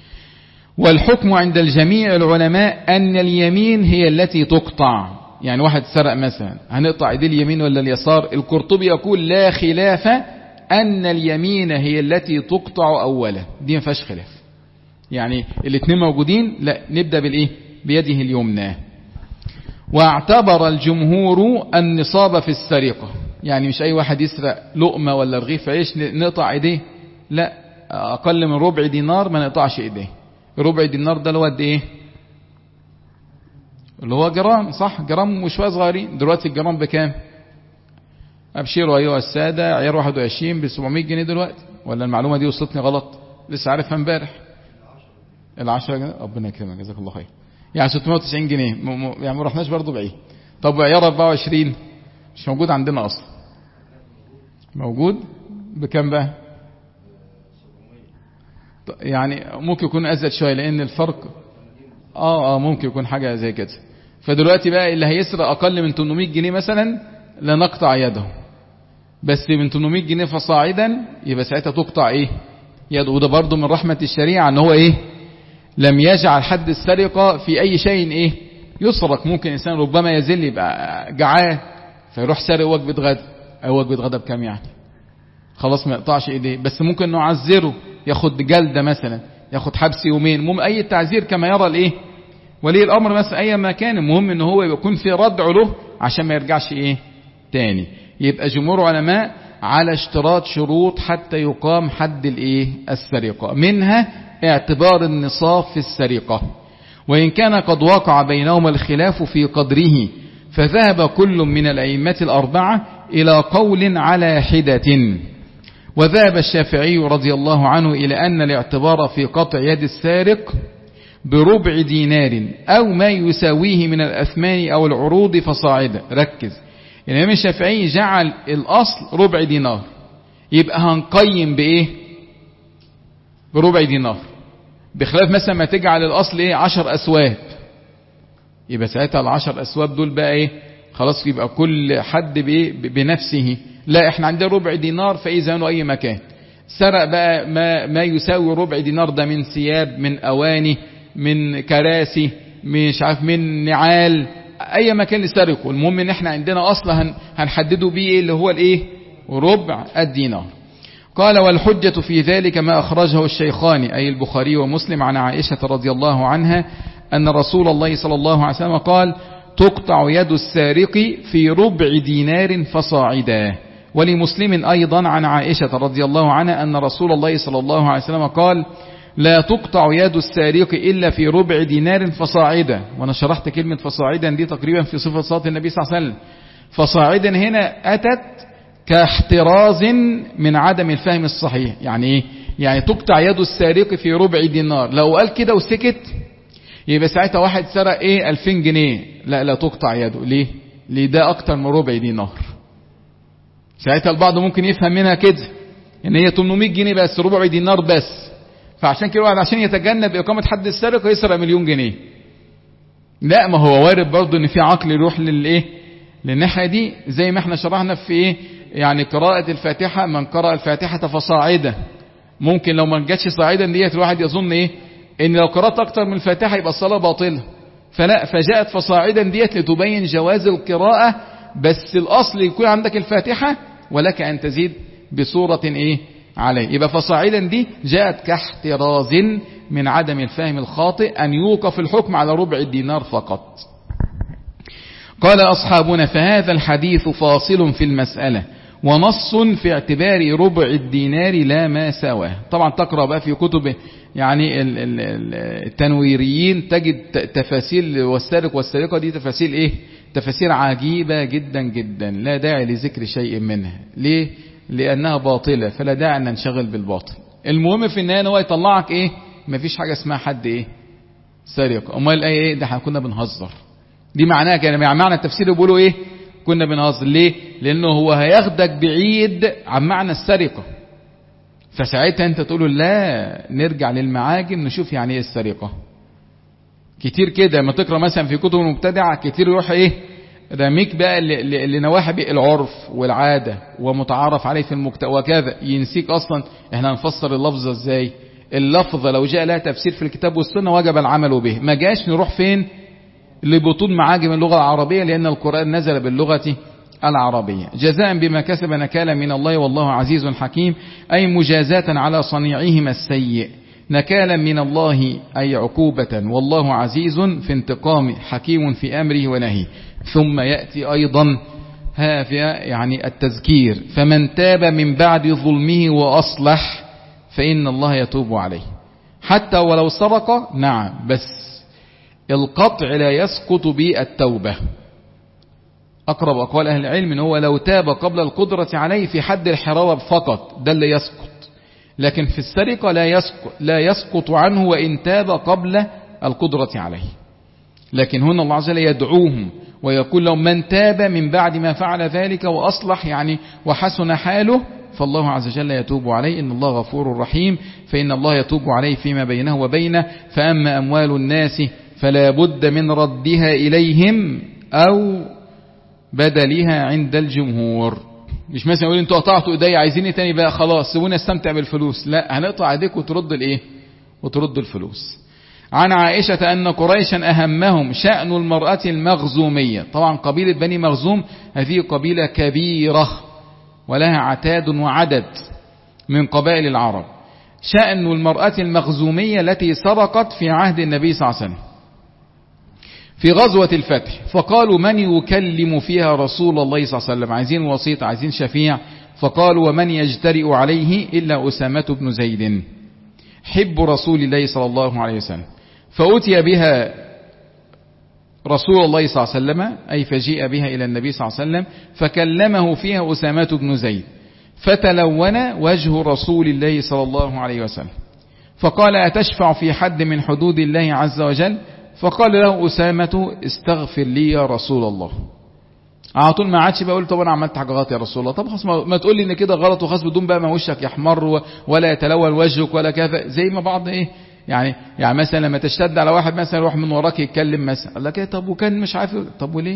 والحكم عند الجميع العلماء أن اليمين هي التي تقطع، يعني واحد سرق مثلا هنقطع ايديه اليمين ولا اليسار؟ القرطبي يقول لا خلاف أن اليمين هي التي تقطع أولا، دي ما فيهاش خلاف، يعني الاثنين موجودين، لا نبدأ بالإيه؟ بيده اليمنى. واعتبر الجمهور النصاب في السرقة، يعني مش أي واحد يسرق لقمة ولا رغيف عيش نقطع ايديه، لا، أقل من ربع دينار ما نقطعش ايديه. ربع دينار ده اللي هو قد ايه؟ اللي هو جرام، صح؟ جرام وشوية صغيرين. دلوقتي الجرام بكام؟ أبشروا أيها السادة، عيار واحد وعشرين بسبعمية جنيه دلوقتي، ولا المعلومة دي وصلتني غلط؟ لسه عارفها امبارح. العشرة جنيه، ربنا يكرمك جزاك الله خير، يعني ستمائة وتسعين جنيه، يعني ما رحناش برضه بعيد. طب عيار أربعة وعشرين مش موجود عندنا أصلا، موجود بكام بقى؟ يعني ممكن يكون أزيد شوية لأن الفرق آه آه ممكن يكون حاجة زي كده. فدلوقتي بقى اللي هيسرق أقل من ثمانمائة جنيه مثلا لا نقطع يده، بس من ثمانمائة جنيه فصاعدا يبقى ساعتها تقطع إيه؟ يده. وده برضه من رحمة الشريعة أن هو إيه؟ لم يجعل حد السرقة في أي شيء إيه؟ يسرق. ممكن إنسان ربما يزل يبقى جعان فيروح سارق وجبة غدا، أو وجبة غدا بكام يعني؟ خلاص ما يقطعش إيديه، بس ممكن نعذره، ياخد جلدة مثلا، ياخد حبس يومين، مهم أي تعذير كما يرى الإيه؟ ولي الأمر مثلا أي مكان، المهم إن هو يكون في ردع له عشان ما يرجعش إيه؟ تاني. يبقى جمهور علماء على اشتراط شروط حتى يقام حد الإيه؟ السرقة، منها اعتبار النصاب في السرقة، وإن كان قد وقع بينهما الخلاف في قدره، فذهب كل من الأئمة الأربعة إلى قول على حدة. وذهب الشافعي رضي الله عنه إلى أن الاعتبار في قطع يد السارق بربع دينار أو ما يساويه من الأثمان أو العروض فصاعدا. ركز، الإمام الشافعي جعل الأصل ربع دينار، يبقى هنقيم بإيه؟ بربع دينار، بخلاف مثلا ما تجعل الأصل إيه؟ عشر أسواب، يبقى ساعتها العشر أسواب دول بقى إيه؟ خلاص يبقى كل حد بإيه؟ بنفسه. لا، احنا عندنا ربع دينار فإذا له أي مكان. سرق بقى ما, ما يساوي ربع دينار ده من ثياب، من أواني، من كراسي، مش عارف من نعال، أي مكان يسرقه. المهم إن احنا عندنا أصل هن هنحدده بيه اللي هو الإيه؟ ربع الدينار. قال والحجة في ذلك ما أخرجه الشيخان أي البخاري ومسلم عن عائشة رضي الله عنها أن رسول الله صلى الله عليه وسلم قال تقطع يد السارق في ربع دينار فصاعدا. ولمسلم أيضا عن عائشة رضي الله عنها أن رسول الله صلى الله عليه وسلم قال لا تقطع يد السارق إلا في ربع دينار فصاعدا. وأنا شرحت كلمة فصاعدا دي تقريبا في صفة صلاة النبي صلى الله عليه وسلم. فصاعدا هنا أتت كاحتراز من عدم الفهم الصحيح. يعني إيه؟ يعني تقطع يد السارق في ربع دينار، لو قال كده وسكت يبقى ساعتها واحد سرق ايه ألفين جنيه، لا لا تقطع يده. ليه؟ ليه ده اكتر من ربع دينار. ساعتها البعض ممكن يفهم منها كده ان هي ثمانمائة جنيه بس، ربع دينار بس، فعشان كده واحد عشان يتجنب اقامة حد السرقة يسرق مليون جنيه. لا، ما هو وارد برضه ان في عقل يروح للايه للناحية دي، زي ما احنا شرحنا في ايه يعني قراءة الفاتحة، من قرأ الفاتحة فصاعدا. ممكن لو ما جاتش صاعدا ديت الواحد يظن ايه ان لو قرأت اكتر من الفاتحة يبقى الصلاة باطلة، فلا، فجاءت فصاعدا ديت لتبين جواز القراءة، بس الاصل يكون عندك الفاتحة ولك ان تزيد بصورة ايه عليه. يبقى فصاعدا دي جاءت كاحتراز من عدم الفهم الخاطئ ان يوقف الحكم على ربع الدينار فقط. قال أصحابنا فهذا الحديث فاصل في المسألة ونص في اعتبار ربع الدينار لا ما سواه. طبعا تقرأ بقى في كتب يعني التنويريين تجد تفاسير والسارق والسارقة دي تفاسير ايه تفاسير عجيبة جدا جدا، لا داعي لذكر شيء منها. ليه؟ لأنها باطلة، فلا داعي أن ننشغل بالباطل. المهم في النهاية هو يطلعك ايه مفيش حاجة اسمها حد ايه سارق. امال ايه ده احنا كنا بنهزر. دي معناها كان معنى التفسير بيقولوا ايه كنا بنهزر. ليه؟ لانه هو هياخدك بعيد عن معنى السرقة، فساعتها انت تقوله لا نرجع للمعاجم نشوف يعني ايه السرقة. كتير كده ما تقرأ مثلا في كتب المبتدعة كتير يروح ايه رميك بقى لنواحي العرف والعادة ومتعارف عليه في المجتمع وكذا، ينسيك اصلا احنا هنفسر اللفظة ازاي. اللفظة لو جاء لها تفسير في الكتاب والسنة وجب العمل به، ما جاش نروح فين لبطون معاجم اللغة العربية، لأن القرآن نزل باللغة العربية. جزاء بما كسب نكالا من الله والله عزيز حكيم، أي مجازاة على صنيعهما السيء. نكالا من الله أي عقوبة، والله عزيز في انتقام حكيم في أمره ونهيه. ثم يأتي أيضا هذا يعني التذكير فمن تاب من بعد ظلمه وأصلح فإن الله يتوب عليه. حتى ولو سرق نعم، بس القطع لا يسقط بالتوبة. أقرب أقوال أهل العلم إن هو لو تاب قبل القدرة عليه في حد الحراوة فقط ده اللي يسقط، لكن في السرقة لا يسقط, لا يسقط عنه وإن تاب قبل القدرة عليه. لكن هنا الله عز وجل يدعوهم ويقول لهم من تاب من بعد ما فعل ذلك وأصلح يعني وحسن حاله فالله عز وجل يتوب عليه إن الله غفور رحيم، فإن الله يتوب عليه فيما بينه وبينه. فأما أموال الناس فلا بد من ردها إليهم أو بدلها عند الجمهور. مش مثلا يقول انتوا قطعتوا ايدي عايزين ايه تاني بقى خلاص سيبوني استمتع بالفلوس، لا هنقطع ايديك وترد الايه وترد الفلوس. عن عائشة أن قريشا أهمهم شأن المرأة المغزومية. طبعا قبيلة بني مغزوم هذه قبيلة كبيرة ولها عتاد وعدد من قبائل العرب. شأن المرأة المغزومية التي سرقت في عهد النبي صلى الله عليه وسلم في غزوة الفتح، فقالوا من يكلم فيها رسول الله صلى الله عليه وسلم، عايزين وسيط عايزين شفيع. فقالوا ومن يجترئ عليه إلا أسامة بن زيد حب رسول الله صلى الله عليه وسلم. فأتي بها رسول الله صلى الله عليه وسلم، أي فجيء بها إلى النبي صلى الله عليه وسلم فكلمه فيها أسامة بن زيد فتلون وجه رسول الله صلى الله عليه وسلم فقال أتشفع في حد من حدود الله عز وجل؟ فقال له أسامة استغفر لي يا رسول الله. على طول ما عادش بقول طب انا عملت حاجه غلط يا رسول الله، طب خلاص ما تقول لي ان كده غلط وخلاص بدون بقى ما وشك يحمر ولا يتلون وجهك ولا كذا، زي ما بعض ايه يعني يعني مثلا لما تشتد على واحد مثلا يروح من وراك يتكلم مثلا قال لك ايه طب وكان مش عارف طب وليه؟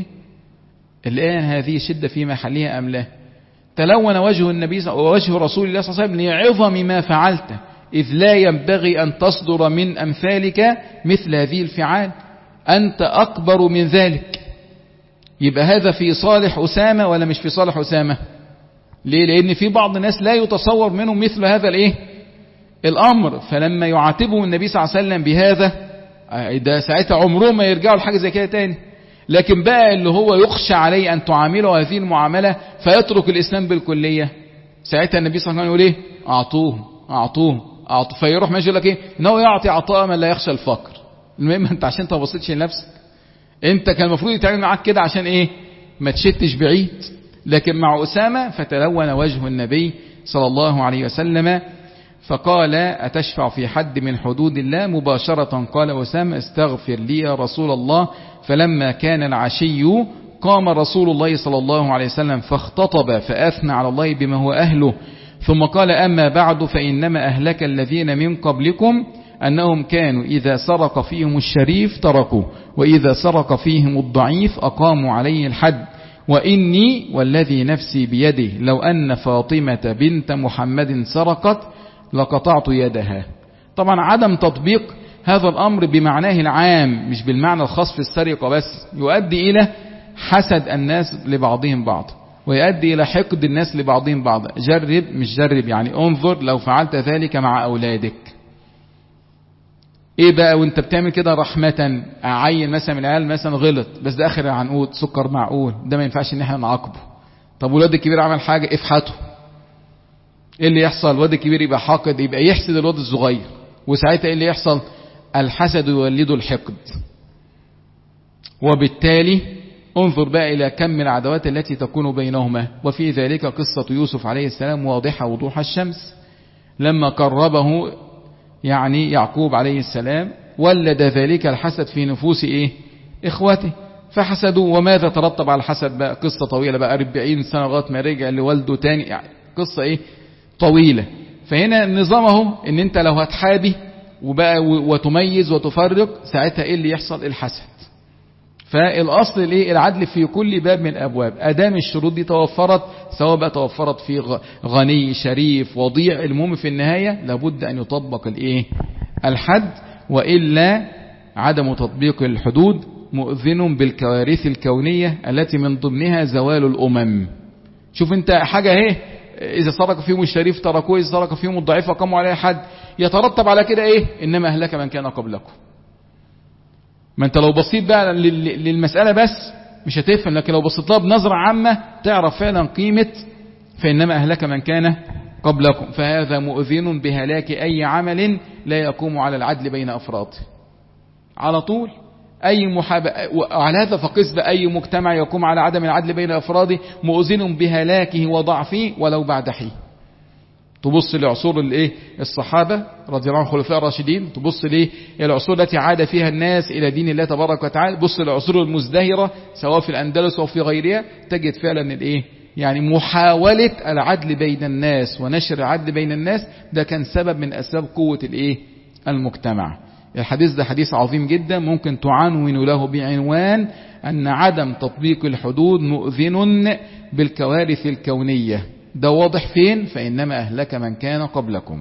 الان هذه شده في محلها ام لا؟ تلون وجه النبي ووجه رسول الله صلى الله عليه وسلم لعظم ما فعلته، إذ لا ينبغي أن تصدر من أمثالك مثل هذه الفعال، أنت أكبر من ذلك. يبقى هذا في صالح أسامة ولا مش في صالح أسامة؟ ليه؟ لأن في بعض الناس لا يتصور منهم مثل هذا الإيه؟ الأمر، فلما يعاتبه النبي صلى الله عليه وسلم بهذا ده ساعتها عمرهم ما يرجعوا لحاجة زي كده تاني. لكن بقى اللي هو يخشى عليه أن تعامله هذه المعاملة فيترك الإسلام بالكلية، ساعتها النبي صلى الله عليه وسلم يقول إيه؟ أعطوه أعطوه أعطوه، فيروح ماشي يقول لك إيه؟ إنه يعطي عطاء من لا يخشى الفقر. المهم أنت عشان أنت ما بصيتش لنفسك، أنت كان المفروض يتعامل معاك كده عشان إيه؟ ما تشتش بعيد. لكن مع أسامة فتلون وجه النبي صلى الله عليه وسلم فقال أتشفع في حد من حدود الله؟ مباشرة قال أسامة استغفر لي يا رسول الله. فلما كان العشي قام رسول الله صلى الله عليه وسلم فاختطب فأثنى على الله بما هو أهله، ثم قال أما بعد فإنما أهلك الذين من قبلكم أنهم كانوا إذا سرق فيهم الشريف تركوا، وإذا سرق فيهم الضعيف أقاموا عليه الحد، وإني والذي نفسي بيده لو أن فاطمة بنت محمد سرقت لقطعت يدها. طبعا عدم تطبيق هذا الأمر بمعناه العام مش بالمعنى الخاص في السرقة بس، يؤدي إلى حسد الناس لبعضهم بعض، ويؤدي إلى حقد الناس لبعضهم بعض. جرب مش جرب يعني انظر لو فعلت ذلك مع أولادك. ايه بقى وانت بتعمل كده رحمة، اعين مثلا من العيال مثلا غلط بس ده اخر العنقود سكر معقول ده ما ينفعش ان احنا نعاقبه، طب ولاد الكبير عمل حاجة افحته، ايه اللي يحصل؟ الواد الكبير يبقى حاقد يبقى يحسد الواد الصغير، وساعتها ايه اللي يحصل؟ الحسد يولد الحقد. وبالتالي انظر بقى الى كم العداوات التي تكون بينهما. وفي ذلك قصة يوسف عليه السلام واضحة وضوح الشمس، لما قربه يعني يعقوب عليه السلام ولد ذلك الحسد في نفوس ايه؟ اخوته فحسدوا. وماذا ترتب على الحسد بقى؟ قصة طويلة بقى أربعين سنة لغاية ما رجع لوالده تاني، يعني قصة ايه؟ طويلة. فهنا النظام اهو ان انت لو هتحابي وبقى وتميز وتفرق ساعتها ايه اللي يحصل؟ الحسد. فالاصل الايه؟ العدل في كل باب من الابواب، ادام الشروط دي توفرت، سواء بقى توفرت في غني شريف وضيع، المهم في النهاية لابد ان يطبق الايه؟ الحد، والا عدم تطبيق الحدود مؤذن بالكوارث الكونية التي من ضمنها زوال الامم. شوف انت حاجة اهي، اذا سرق فيهم الشريف تركوه، اذا سرق فيهم الضعيف قاموا عليه حد، يترتب على كده ايه؟ انما اهلك من كان قبلكم. ما انت لو بصيت بقى للمسألة بس مش هتفهم، لكن لو بصيت لها بنظرة عامة تعرف فعلا قيمة فإنما أهلك من كان قبلكم. فهذا مؤذن بهلاك أي عمل لا يقوم على العدل بين أفراده على طول. أي محابة، وعلى هذا فقس بأي مجتمع يقوم على عدم العدل بين أفراده مؤذن بهلاكه وضعفه ولو بعد حين. تبص لعصور الايه؟ الصحابة رضي الله عنهم الخلفاء الراشدين، تبص ليه العصور التي عاد فيها الناس إلى دين الله تبارك وتعالى، بص للعصور المزدهرة سواء في الأندلس أو في غيرها، تجد فعلا الايه؟ يعني محاولة العدل بين الناس ونشر العدل بين الناس ده كان سبب من أسباب قوة الايه؟ المجتمع. الحديث ده حديث عظيم جدا، ممكن تعنون له بعنوان أن عدم تطبيق الحدود مؤذن بالكوارث الكونية. ده واضح فين؟ فإنما أهلك من كان قبلكم.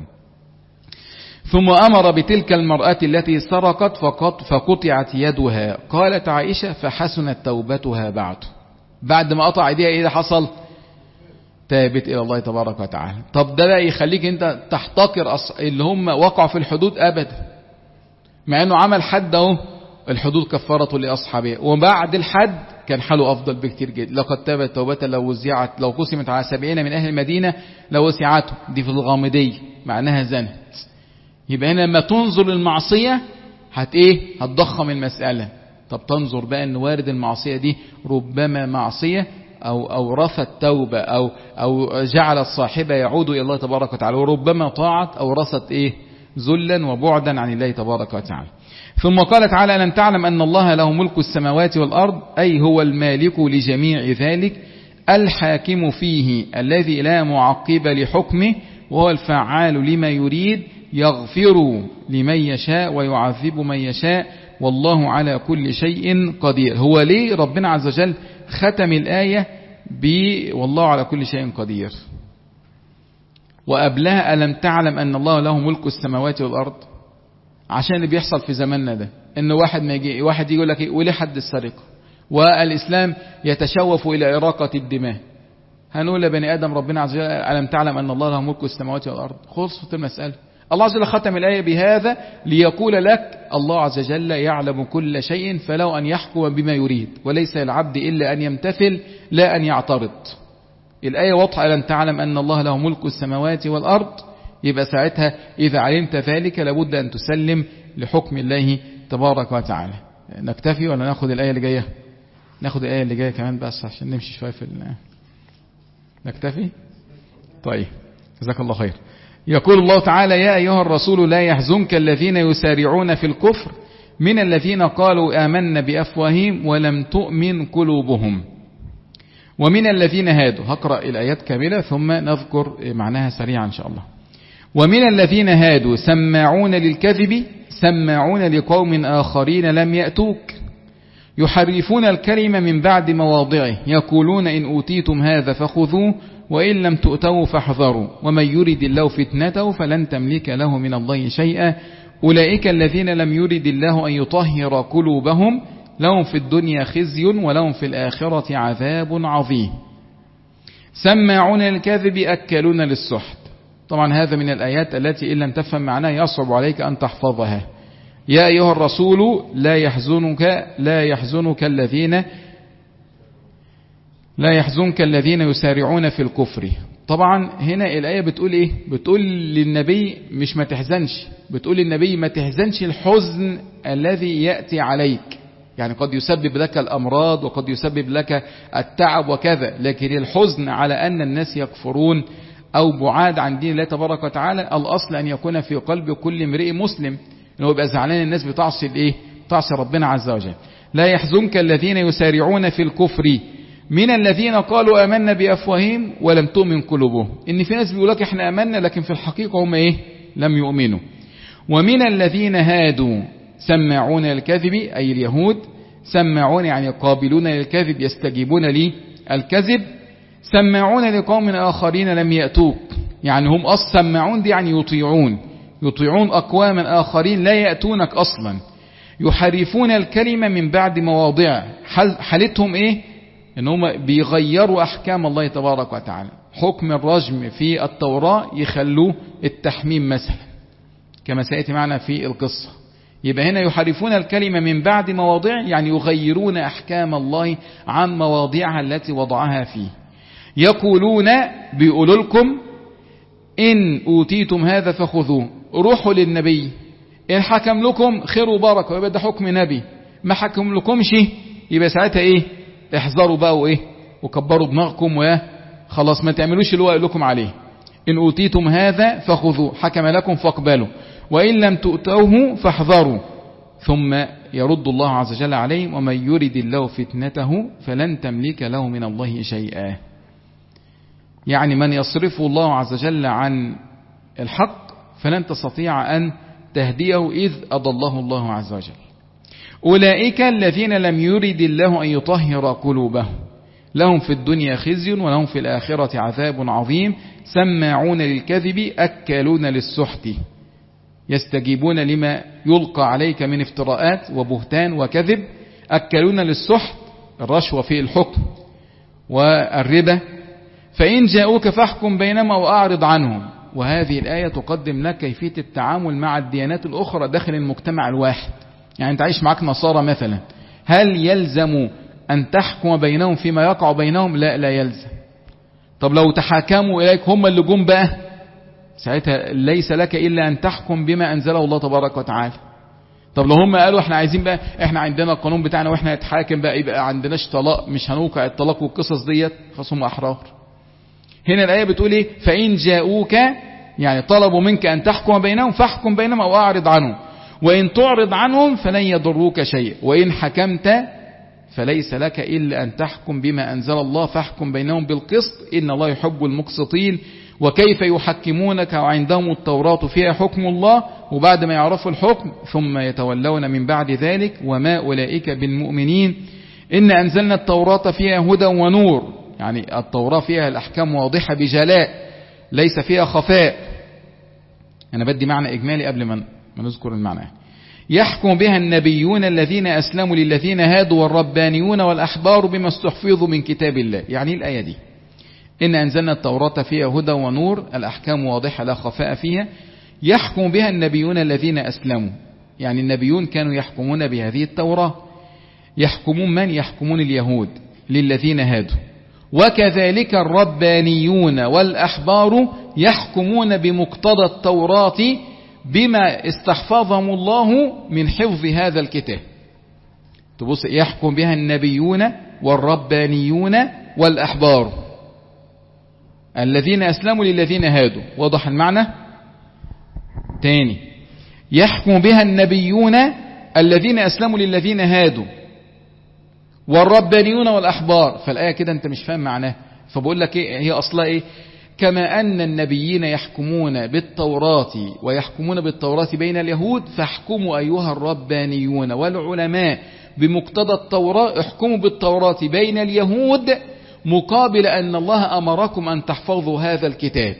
ثم أمر بتلك المرأة التي سرقت فقط فقطعت يدها. قالت عائشة فحسنت توبتها بعد بعد ما قطع ايديها ايه اللي حصل؟ تابت إلى الله تبارك وتعالى. طب ده بقى يخليك انت تحتقر اللي هم وقعوا في الحدود أبدا، مع انه عمل حد اهو الحدود كفارته لأصحابه، وبعد الحد كان حاله أفضل بكتير جدا. لقد تابت توبة لو وزعت لو قسمت على سبعين من أهل المدينة لو وسعته، دي في الغامدية معناها زنت. يبقى هنا لما تنظر للمعصية هت ايه؟ هتضخم المسألة. طب تنظر بقى أن وارد المعصية دي ربما معصية أو أو رثت توبة أو أو جعلت صاحبه يعود إلى الله تبارك وتعالى، وربما طاعت أو رثت إيه ذلا وبعدا عن الله تبارك وتعالى. ثم قال تعالى: ألم تعلم أن الله له ملك السماوات والأرض، أي هو المالك لجميع ذلك، الحاكم فيه، الذي لا معقب لحكمه، وهو الفعال لما يريد، يغفر لمن يشاء ويعذب من يشاء، والله على كل شيء قدير. هو ليه ربنا عز وجل ختم الآية ب والله على كل شيء قدير، وقبلها ألم تعلم أن الله له ملك السماوات والأرض؟ عشان اللي بيحصل في زماننا ده، إن واحد ما يجي واحد يقول لك إيه، وليه حد السرقة، والإسلام يتشوف إلى إراقة الدماء. هنقول لبني آدم ربنا عز وجل ألم تعلم أن الله له ملك السماوات والأرض؟ خلصت المسألة. الله عز وجل ختم الآية بهذا ليقول لك الله عز وجل يعلم كل شيء، فلو أن يحكم بما يريد، وليس للعبد إلا أن يمتثل لا أن يعترض. الآية واضحة: ألم تعلم أن الله له ملك السماوات والأرض. يبقى ساعتها إذا علمت ذلك لابد أن تسلم لحكم الله تبارك وتعالى. نكتفي ولا ناخد الآية اللي جاية؟ ناخد الآية اللي جاية كمان بس عشان نمشي شوية في ال... نكتفي؟ طيب جزاك الله خير. يقول الله تعالى: يا أيها الرسول لا يحزنك الذين يسارعون في الكفر من الذين قالوا آمنا بأفواههم ولم تؤمن قلوبهم ومن الذين هادوا. هقرأ الآيات كاملة ثم نذكر معناها سريعا إن شاء الله. ومن الذين هادوا سماعون للكذب سماعون لقوم آخرين لم يأتوك يحرفون الكلمة من بعد مواضعه يقولون إن أوتيتم هذا فخذوه وإن لم تؤتوا فاحذروا ومن يرد الله فتنته فلن تملك له من الله شيئا أولئك الذين لم يرد الله أن يطهر قلوبهم لهم في الدنيا خزي ولهم في الآخرة عذاب عظيم. سماعون للكذب أكلون للسحت. طبعا هذا من الآيات التي إن لم تفهم معناها يصعب عليك أن تحفظها. يا أيها الرسول لا يحزنك لا يحزنك الذين لا يحزنك الذين يسارعون في الكفر. طبعا هنا الآية بتقول إيه؟ بتقول للنبي مش ما تحزنش، بتقول للنبي ما تحزنش الحزن الذي يأتي عليك، يعني قد يسبب لك الأمراض وقد يسبب لك التعب وكذا، لكن الحزن على أن الناس يكفرون أو بعاد عن دين الله تبارك وتعالى الأصل أن يكون في قلب كل امرئ مسلم، إنه يبقى زعلان الناس بتعصي الإيه؟ تعصي ربنا عز وجل. لا يحزنك الذين يسارعون في الكفر من الذين قالوا آمنا بأفواههم ولم تؤمن قلوبهم. إن في ناس بيقول لك إحنا آمنا لكن في الحقيقة هم إيه؟ لم يؤمنوا. ومن الذين هادوا سماعون للكذب أي اليهود، سماعون يعني قابلون للكذب يستجيبون لي الكذب، سماعون لقوم آخرين لم يأتوك، يعني هم أصلا سماعون دي يعني يطيعون يطيعون أقواما آخرين لا يأتونك أصلا. يحرفون الكلمة من بعد مواضعه، حالتهم إيه؟ إنهم بيغيروا أحكام الله تبارك وتعالى. حكم الرجم في التوراة يخلوه التحميم مثلا كما سيأتي معنا في القصة. يبقى هنا يحرفون الكلمة من بعد مواضعه يعني يغيرون أحكام الله عن مواضعها التي وضعها فيه. يقولون بيقولوا لكم إن أوتيتم هذا فخذوه، روحوا للنبي، إن حكم لكم خير وبركة يبقى ده حكم نبي، ما حكم لكمش يبقى ساعتها إيه؟ احذروا بقى وإيه؟ وكبروا دماغكم وخلاص ما تعملوش اللي هو قال لكم عليه. إن أوتيتم هذا فخذوه، حكم لكم فاقبلوا، وإن لم تؤتوه فاحذروا. ثم يرد الله عز وجل عليهم ومن يرد الله فتنته فلن تملك له من الله شيئا. يعني من يصرفه الله عز وجل عن الحق فلن تستطيع أن تهديه إذ أضله الله عز وجل. أولئك الذين لم يرد الله أن يطهر قلوبهم لهم في الدنيا خزي ولهم في الآخرة عذاب عظيم. سماعون للكذب أكلون للسحت يستجيبون لما يلقى عليك من افتراءات وبهتان وكذب. أكلون للسحت الرشوة في الحكم والربا. فإن جاءوك فاحكم بينهم أو أعرض عنهم. وهذه الآية تقدم لك كيفية التعامل مع الديانات الأخرى داخل المجتمع الواحد. يعني أنت عايش معك نصارى مثلا، هل يلزم أن تحكم بينهم فيما يقع بينهم؟ لا لا يلزم. طب لو تحاكموا إليك هم اللي جم بقى، ساعتها ليس لك إلا أن تحكم بما أنزله الله تبارك وتعالى. طب لو هم قالوا احنا عايزين بقى، احنا عندنا القانون بتاعنا واحنا نتحاكم بقى، يبقى عندناش طلاق، مش هنوقع الطلاق والقصص ديت، خلاص هم احرار. هنا الآية بتقول ايه؟ فإن جاءوك، يعني طلبوا منك أن تحكم بينهم فاحكم بينهم أو أعرض عنهم، وإن تعرض عنهم فلن يضروك شيء، وإن حكمت فليس لك إلا أن تحكم بما أنزل الله فاحكم بينهم بالقسط إن الله يحب المقسطين. وكيف يحكمونك وعندهم التوراة فيها حكم الله، وبعد ما يعرفوا الحكم ثم يتولون من بعد ذلك وما أولئك بالمؤمنين. إن أنزلنا التوراة فيها هدى ونور، يعني التوراة فيها الأحكام واضحة بجلاء ليس فيها خفاء. أنا بدي معنى إجمالي قبل ما نذكر المعنى. يحكم بها النبيون الذين أسلموا للذين هادوا والربانيون والأحبار بما استحفظوا من كتاب الله. يعني الآية دي إن أنزلنا التوراة فيها هدى ونور، الأحكام واضحة لا خفاء فيها. يحكم بها النبيون الذين أسلموا، يعني النبيون كانوا يحكمون بهذه التوراة. يحكمون من؟ يحكمون اليهود للذين هادوا. وكذلك الربانيون والأحبار يحكمون بمقتضى التوراة بما استحفظهم الله من حفظ هذا الكتاب. تبص، يحكم بها النبيون والربانيون والأحبار الذين أسلموا للذين هادوا. واضح المعنى؟ تاني، يحكم بها النبيون الذين أسلموا للذين هادوا والربانيون والأحبار. فالآية كده أنت مش فاهم معناها، فبقول لك إيه هي أصلا إيه؟ كما أن النبيين يحكمون بالتوراة ويحكمون بالتوراة بين اليهود، فاحكموا أيها الربانيون والعلماء بمقتضى التوراة، احكموا بالتوراة بين اليهود مقابل أن الله أمركم أن تحفظوا هذا الكتاب.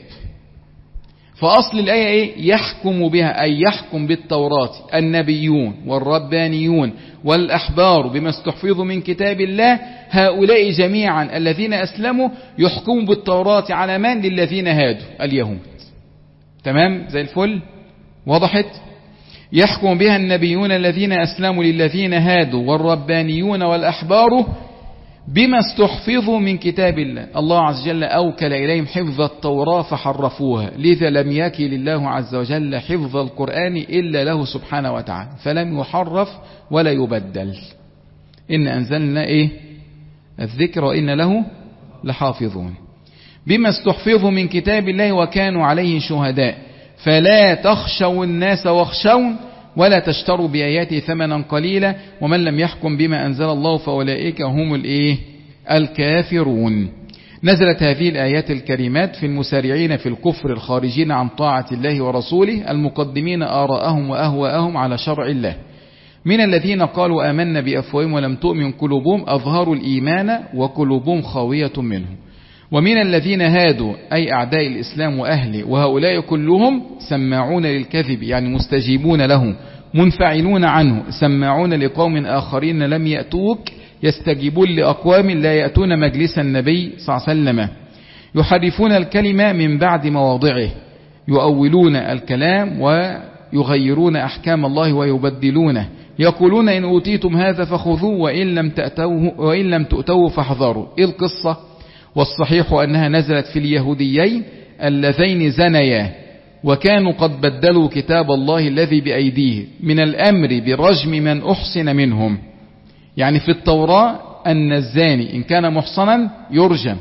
فأصل الآية إيه؟ يحكم بها، أي يحكم بالتوراة النبيون والربانيون والأحبار بما استحفظوا من كتاب الله. هؤلاء جميعا الذين أسلموا يحكموا بالتوراة على من؟ للذين هادوا اليهود. تمام زي الفل؟ وضحت؟ يحكم بها النبيون الذين أسلموا للذين هادوا والربانيون والأحبار بما استحفظوا من كتاب الله. الله عز وجل أوكل إليهم حفظ التوراة فحرفوها، لذا لم يكل الله عز وجل حفظ القرآن إلا له سبحانه وتعالى، فلم يحرف ولا يبدل. إن أنزلنا إيه؟ الذكر وإن له لحافظون. بما استحفظوا من كتاب الله وكانوا عليه شهداء فلا تخشوا الناس واخشون ولا تشتروا بآياتي ثمنا قليلا ومن لم يحكم بما أنزل الله فأولئك هم الإيه؟ الكافرون. نزلت هذه الآيات الكريمات في المسارعين في الكفر الخارجين عن طاعة الله ورسوله المقدمين آراءهم وأهواءهم على شرع الله، من الذين قالوا آمنا بأفواههم ولم تؤمن قلوبهم أظهروا الإيمان وقلوبهم خاوية منه، ومن الذين هادوا أي أعداء الإسلام وأهله، وهؤلاء كلهم سماعون للكذب، يعني مستجيبون له منفعلون عنه، سماعون لقوم آخرين لم يأتوك يستجيبون لأقوام لا يأتون مجلس النبي صلى الله عليه وسلم، يحرفون الكلمة من بعد مواضعه، يؤولون الكلام ويغيرون أحكام الله ويبدلونه، يقولون إن أوتيتم هذا فخذوه وإن لم تأتوه وإن لم تؤتوه فاحذروا. إيه القصة؟ والصحيح أنها نزلت في اليهوديين اللذين زنيا وكانوا قد بدلوا كتاب الله الذي بأيديه من الأمر برجم من أحسن منهم. يعني في التوراة أن الزاني إن كان محصنا يرجم،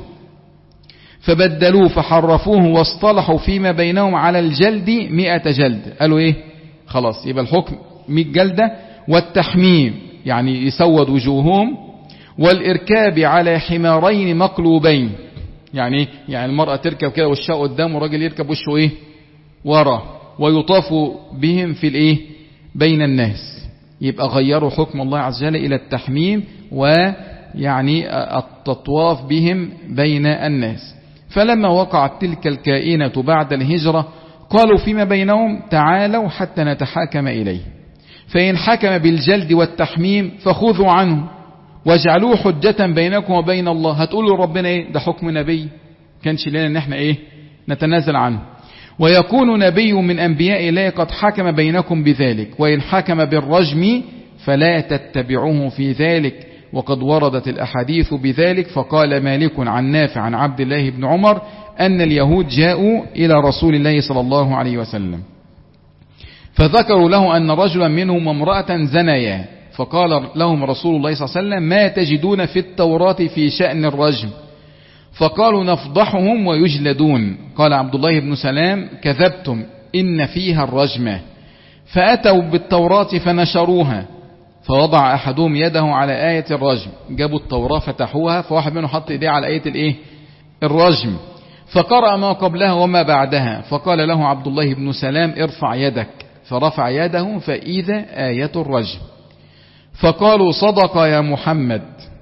فبدلوه فحرفوه واصطلحوا فيما بينهم على الجلد مئة جلد. قالوا إيه؟ خلاص يبقى الحكم مئة جلدة، والتحميم يعني يسود وجوههم، والإركاب على حمارين مقلوبين، يعني يعني المرأة تركب كده وشها قدام والراجل يركب وشه إيه؟ ورا، ويطاف بهم في الإيه؟ بين الناس. يبقى غيروا حكم الله عز وجل إلى التحميم ويعني التطواف بهم بين الناس. فلما وقعت تلك الكائنة بعد الهجرة قالوا فيما بينهم تعالوا حتى نتحاكم إليه، فإن حكم بالجلد والتحميم فخذوا عنه واجعلوه حجة بينكم وبين الله. هتقولوا ربنا إيه؟ ده حكم نبي، كانش لنا إن احنا إيه؟ نتنازل عنه. ويكون نبي من أنبياء الله قد حكم بينكم بذلك، وإن حكم بالرجم فلا تتبعوه في ذلك، وقد وردت الأحاديث بذلك. فقال مالك عن نافع عن عبد الله بن عمر أن اليهود جاءوا إلى رسول الله صلى الله عليه وسلم فذكروا له أن رجلا منهم امرأة زنيا، فقال لهم رسول الله صلى الله عليه وسلم: ما تجدون في التوراة في شأن الرجم؟ فقالوا: نفضحهم ويجلدون. قال عبد الله بن سلام: كذبتم، إن فيها الرجمة. فأتوا بالتوراة فنشروها، فوضع أحدهم يده على آية الرجم. جابوا التوراة فتحوها، فواحد منهم حط إيديه على آية الإيه؟ الرجم، فقرأ ما قبلها وما بعدها. فقال له عبد الله بن سلام: ارفع يدك. فرفع يده فإذا آية الرجم. فقالوا: صدق يا محمد،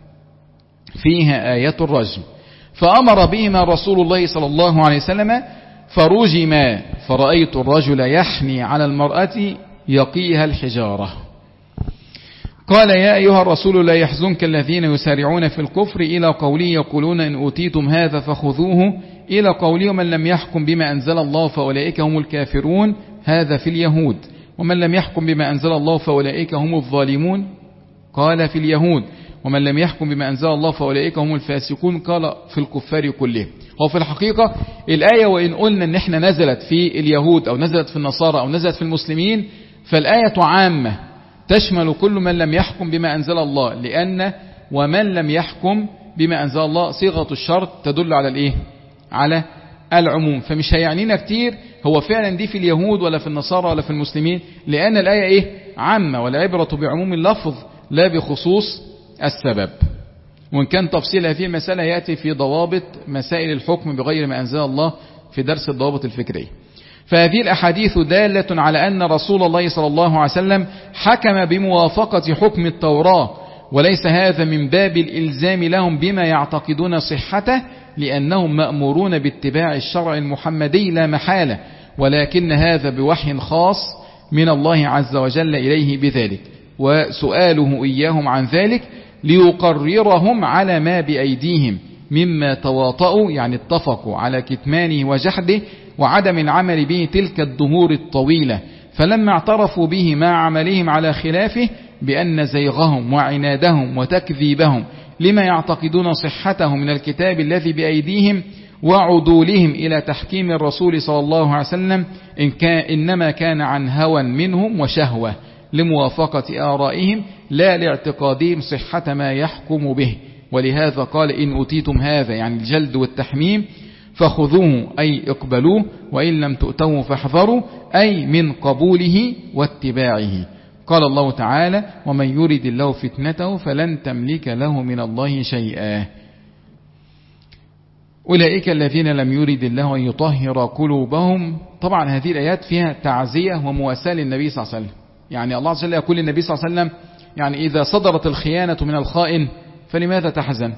فيها آية الرجم. فأمر بهما رسول الله صلى الله عليه وسلم فرجما، فرأيت الرجل يحني على المرأة يقيها الحجارة. قال: يا أيها الرسول لا يحزنك الذين يسارعون في الكفر، إلى قوله يقولون إن أوتيتم هذا فخذوه، إلى قوله من لم يحكم بما أنزل الله فأولئك هم الكافرون، هذا في اليهود، ومن لم يحكم بما أنزل الله فأولئك هم الظالمون، قال في اليهود، ومن لم يحكم بما أنزل الله فأولئك هم الفاسقون، قال في الكفار كلهم. هو في الحقيقة الآية وإن قلنا أن احنا نزلت في اليهود أو نزلت في النصارى أو نزلت في المسلمين، فالآية عامة تشمل كل من لم يحكم بما أنزل الله، لأن ومن لم يحكم بما أنزل الله صيغة الشرط تدل على الإيه؟ على العموم. فمش هيعنينا كتير هو فعلا دي في اليهود ولا في النصارى ولا في المسلمين، لأن الآية إيه؟ عامة، والعبرة بعموم اللفظ لا بخصوص السبب. وإن كان تفصيل هذه المسألة يأتي في ضوابط مسائل الحكم بغير ما أنزل الله في درس الضوابط الفكرية. فهذه الأحاديث دالة على أن رسول الله صلى الله عليه وسلم حكم بموافقة حكم التوراة، وليس هذا من باب الإلزام لهم بما يعتقدون صحته، لأنهم مأمورون باتباع الشرع المحمدي لا محالة، ولكن هذا بوحي خاص من الله عز وجل إليه بذلك، وسؤاله إياهم عن ذلك ليقررهم على ما بأيديهم مما تواطؤوا، يعني اتفقوا على كتمانه وجحده وعدم العمل به تلك الدهور الطويلة، فلما اعترفوا به مع عملهم على خلافه بأن زيغهم وعنادهم وتكذيبهم لما يعتقدون صحته من الكتاب الذي بأيديهم وعدولهم إلى تحكيم الرسول صلى الله عليه وسلم إن كان إنما كان عن هوى منهم وشهوة لموافقة آرائهم لا لاعتقادهم صحة ما يحكم به. ولهذا قال: إن أوتيتم هذا، يعني الجلد والتحميم، فخذوه أي اقبلوه، وإن لم تؤتوه فاحذروا، أي من قبوله واتباعه. قال الله تعالى: ومن يرد الله فتنته فلن تملك له من الله شيئا. أولئك الذين لم يرد الله أن يطهر قلوبهم. طبعا هذه الآيات فيها تعزية ومواساة للنبي صلى الله عليه وسلم، يعني الله عز وجل يقول للنبي صلى الله عليه وسلم: يعني إذا صدرت الخيانة من الخائن فلماذا تحزن؟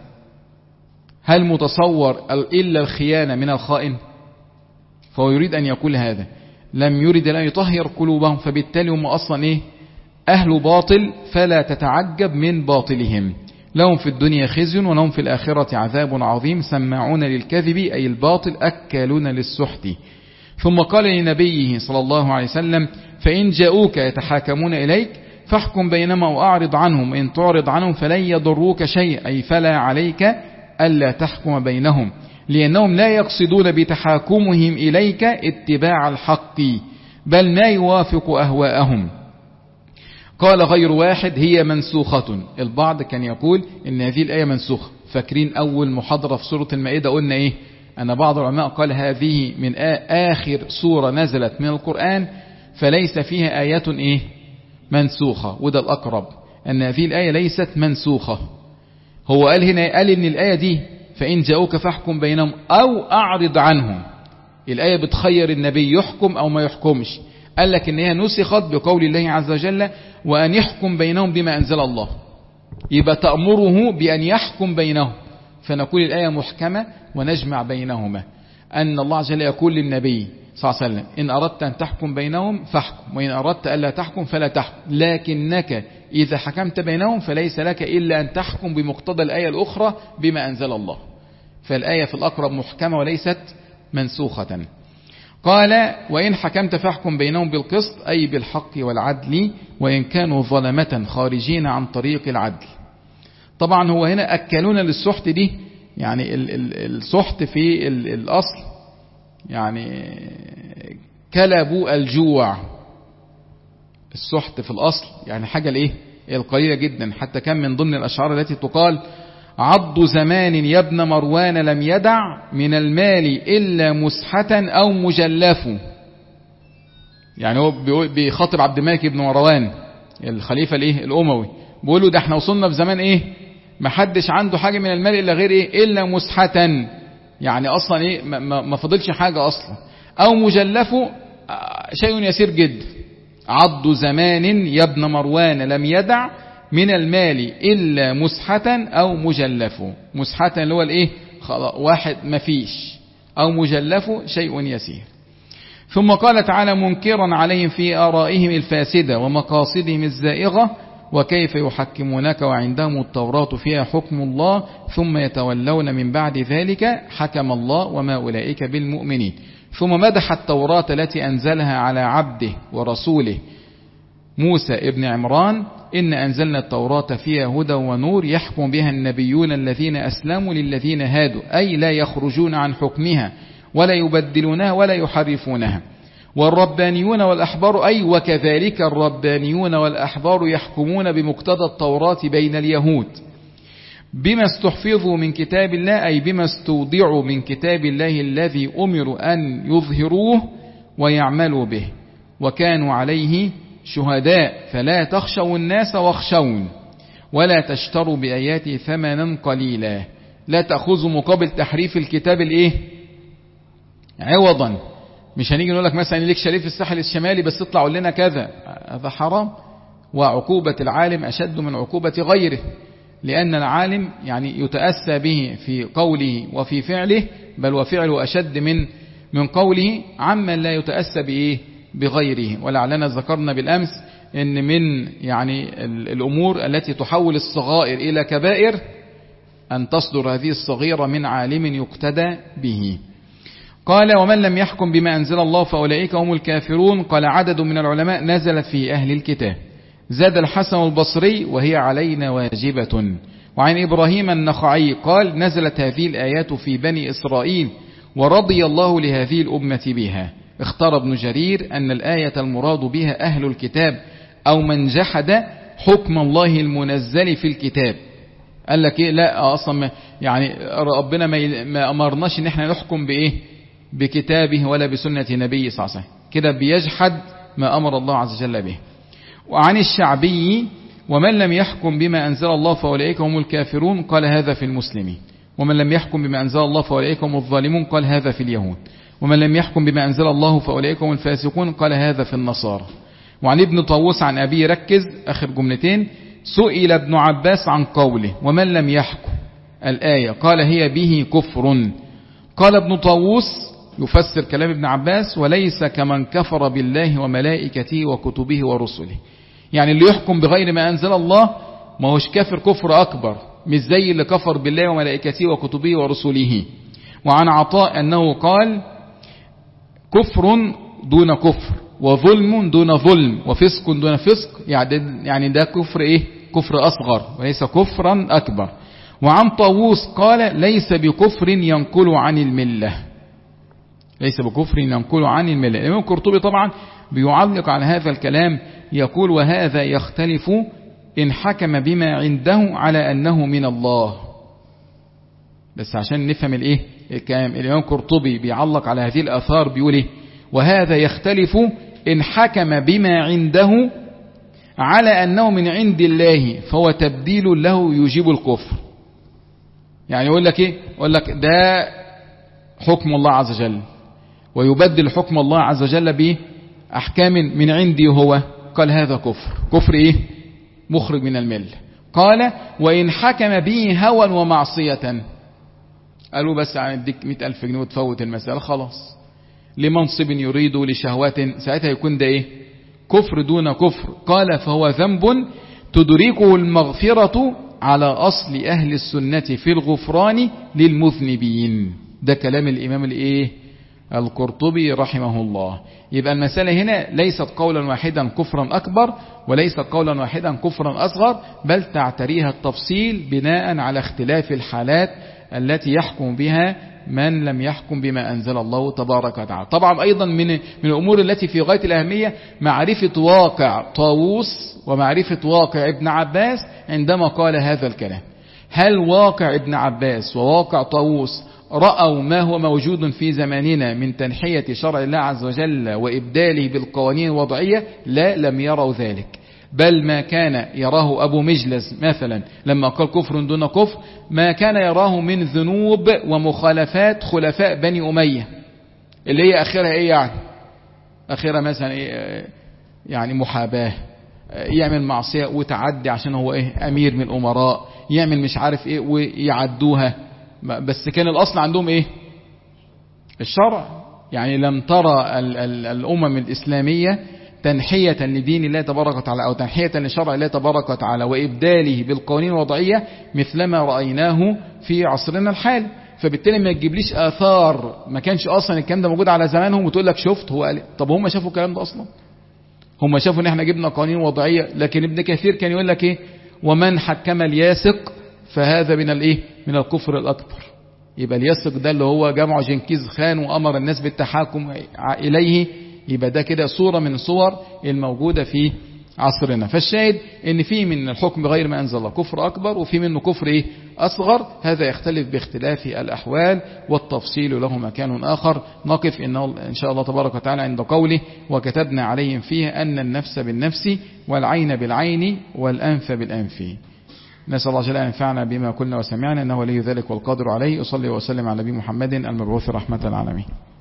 هل متصور إلا الخيانة من الخائن؟ فهو يريد أن يقول هذا، لم يرد أن يطهر قلوبهم، فبالتالي هم أصلا إيه؟ أهل باطل، فلا تتعجب من باطلهم، لهم في الدنيا خزي ولهم في الآخرة عذاب عظيم، سماعون للكذب أي الباطل، أكالون للسحت. ثم قال لنبيه صلى الله عليه وسلم: فإن جاءوك يتحاكمون إليك فاحكم بينهم وأعرض عنهم، إن تعرض عنهم فلن يضروك شيء، أي فلا عليك ألا تحكم بينهم، لأنهم لا يقصدون بتحاكمهم إليك اتباع الحق، بل ما يوافق أهواءهم. قال غير واحد: هي منسوخة. البعض كان يقول إن هذه الآية منسوخة. فاكرين أول محاضرة في سورة المائدة قلنا إيه؟ أن بعض العلماء قال هذه من آخر سورة نزلت من القرآن، فليس فيها آيات إيه؟ منسوخة، وده الأقرب أن هذه الآية ليست منسوخة. هو قال هنا، قال إن الآية دي فإن جاءوك فاحكم بينهم أو أعرض عنهم، الآية بتخير النبي يحكم أو ما يحكمش. قال لك إن هي نسخت بقول الله عز وجل: وأن يحكم بينهم بما أنزل الله، يبقى تأمره بأن يحكم بينهم، فنقول الآية محكمة ونجمع بينهما. أن الله عز وجل يقول للنبي صلى الله عليه وسلم: إن أردت أن تحكم بينهم فاحكم، وإن أردت ألا تحكم فلا تحكم، لكنك إذا حكمت بينهم فليس لك إلا أن تحكم بمقتضى الآية الأخرى بما أنزل الله. فالآية في الأقرب محكمة وليست منسوخة. قال: وإن حكمت فاحكم بينهم بالقسط، أي بالحق والعدل، وإن كانوا ظلمة خارجين عن طريق العدل. طبعا هو هنا أكلون للسحت دي، يعني السحت في الأصل يعني كلبوا الجوع، السحت في الأصل يعني حاجة الإيه القليلة جدا. حتى كان من ضمن الأشعار التي تقال: عض زمان يا ابن مروان لم يدع من المال إلا مسحة أو مجلف. يعني هو بيخاطب عبد الملك بن مروان الخليفة الإيه الأموي، بيقول له ده احنا وصلنا في زمان إيه ما حدش عنده حاجة من المال إلا غير إيه إلا مسحة، يعني أصلا إيه ما, ما فضلش حاجة أصلا، أو مجلف شيء يسير جدا. عض زمان يا ابن مروان لم يدع من المال إلا مسحة أو مجلف. مسحة اللي هو الإيه واحد ما فيش، أو مجلف شيء يسير. ثم قال تعالى منكرا عليهم في آرائهم الفاسدة ومقاصدهم الزائغة: وكيف يحكمونك وعندهم التوراة فيها حكم الله ثم يتولون من بعد ذلك حكم الله وما أولئك بالمؤمنين. ثم مدح التوراة التي أنزلها على عبده ورسوله موسى ابن عمران: إن أنزلنا التوراة فيها هدى ونور يحكم بها النبيون الذين أسلموا للذين هادوا، أي لا يخرجون عن حكمها ولا يبدلونها ولا يحرفونها. والربانيون والأحبار، أي وكذلك الربانيون والأحبار يحكمون بمقتضى التوراة بين اليهود بما استحفظوا من كتاب الله، أي بما استودعوا من كتاب الله الذي أمروا أن يظهروه ويعملوا به، وكانوا عليه شهداء، فلا تخشوا الناس واخشون ولا تشتروا بآياتي ثمنا قليلا. لا تأخذوا مقابل تحريف الكتاب الايه عوضا. مش هنيجي نقول لك مثلا ليك شريف الساحل الشمالي بس اطلعوا لنا كذا، هذا حرام. وعقوبة العالم أشد من عقوبة غيره، لأن العالم يعني يتأسى به في قوله وفي فعله، بل وفعله أشد من من قوله عمن لا يتأسى بإيه بغيره. ولعلنا ذكرنا بالأمس إن من يعني الأمور التي تحول الصغائر إلى كبائر أن تصدر هذه الصغيرة من عالم يقتدى به. قال ومن لم يحكم بما أنزل الله فأولئك هم الكافرون. قال عدد من العلماء نزلت في أهل الكتاب. زاد الحسن البصري وهي علينا واجبة. وعن إبراهيم النخعي قال نزلت هذه الآيات في بني إسرائيل ورضي الله لهذه الأمة بها. اختار ابن جرير أن الآية المراد بها أهل الكتاب أو من جحد حكم الله المنزل في الكتاب. قال لك إيه لا أصلا يعني ربنا ما أمرناش إن احنا نحكم بإيه بكتابه ولا بسنة نبيه صلى الله عليه وسلم، كده بيجحد ما أمر الله عز وجل به. وعن الشعبي ومن لم يحكم بما أنزل الله فأولئك هم الكافرون قال هذا في المسلمين. ومن لم يحكم بما أنزل الله فأولئك هم الظالمون قال هذا في اليهود. ومن لم يحكم بما أنزل الله فأولئك هم الفاسقون قال هذا في النصارى. وعن ابن طاووس عن أبي ركز آخر جملتين سئل ابن عباس عن قوله ومن لم يحكم الآية قال هي به كفر. قال ابن طاووس يفسر كلام ابن عباس وليس كمن كفر بالله وملائكته وكتبه ورسله. يعني اللي يحكم بغير ما أنزل الله ما هوش كافر كفر أكبر، مش زي اللي كفر بالله وملائكته وكتبه ورسله. وعن عطاء أنه قال كفر دون كفر وظلم دون ظلم وفسق دون فسق، يعني ده كفر إيه كفر أصغر وليس كفرا أكبر. وعن طاووس قال ليس بكفر ينقل عن الملة، ليس بكفر ينقل عن الملة. الإمام القرطبي طبعا بيعلق على هذا الكلام يقول وهذا يختلف إن حكم بما عنده على أنه من الله. بس عشان نفهم الإيه الكلام، الإمام القرطبي بيعلق على هذه الآثار بيقول إيه وهذا يختلف إن حكم بما عنده على أنه من عند الله فهو تبديل له يجيب الكفر. يعني يقول لك إيه يقول لك ده حكم الله عز وجل ويبدل حكم الله عز وجل بأحكام من عندي هو، قال هذا كفر كفر إيه مخرج من الملة. قال وإن حكم به هوى ومعصية قالوا بس عندك مئة ألف جنيه وتفوت المسألة خلاص، لمنصب يريد لشهوات، ساعتها يكون ده إيه كفر دون كفر. قال فهو ذنب تدركه المغفرة على أصل أهل السنة في الغفران للمذنبين. ده كلام الإمام الإيه القرطبي رحمه الله. يبقى المسألة هنا ليست قولا واحدا كفرا أكبر وليست قولا واحدا كفرا أصغر، بل تعتريها التفصيل بناء على اختلاف الحالات التي يحكم بها من لم يحكم بما أنزل الله تبارك وتعالى. طبعا أيضا من من الأمور التي في غاية الأهمية معرفة واقع طاووس ومعرفة واقع ابن عباس عندما قال هذا الكلام. هل واقع ابن عباس وواقع طاووس رأوا ما هو موجود في زماننا من تنحية شرع الله عز وجل وإبداله بالقوانين الوضعية؟ لا، لم يروا ذلك، بل ما كان يراه أبو مجلس مثلا لما قال كفر دون كفر ما كان يراه من ذنوب ومخالفات خلفاء بني أمية، اللي هي أخيرا إيه يعني؟ أخيرا مثلا إيه يعني؟ محاباة، يعمل معصية وتعدي عشان هو إيه أمير من الأمراء، يعمل مش عارف إيه ويعدوها. بس كان الأصل عندهم إيه؟ الشرع. يعني لم ترى ال ال الأمم الإسلامية تنحية لدين الله تبارك وتعالى أو تنحية لشرع الله تبارك وتعالى وإبداله بالقوانين الوضعية مثلما رأيناه في عصرنا الحالي. فبالتالي ما تجيبليش آثار ما كانش أصلا الكلام ده موجود على زمانهم وتقول لك شفت هو قال. طب هم شافوا الكلام ده أصلا؟ هم شافوا ان احنا جبنا قوانين وضعية، لكن ابن كثير كان يقول لك ايه؟ ومن حكم الياسق فهذا من الايه؟ من الكفر الأكبر. يبقى الياسق ده اللي هو جمع جنكيز خان وأمر الناس بالتحاكم إليه، يبقى ده كده صورة من صور الموجودة في عصرنا. فالشاهد ان في من الحكم بغير ما أنزل الله كفر أكبر وفي منه كفر إيه؟ أصغر. هذا يختلف باختلاف الأحوال والتفصيل له مكان آخر. نقف إنه إن شاء الله تبارك وتعالى عند قوله وكتبنا عليهم فيه أن النفس بالنفس والعين بالعين والأنف بالأنف. نسأل الله جل أن ينفعنا بما كنا وسمعنا إنه ولي ذلك والقادر عليه. أصلي وسلم على نبي محمد المبعوث رحمة العالمين.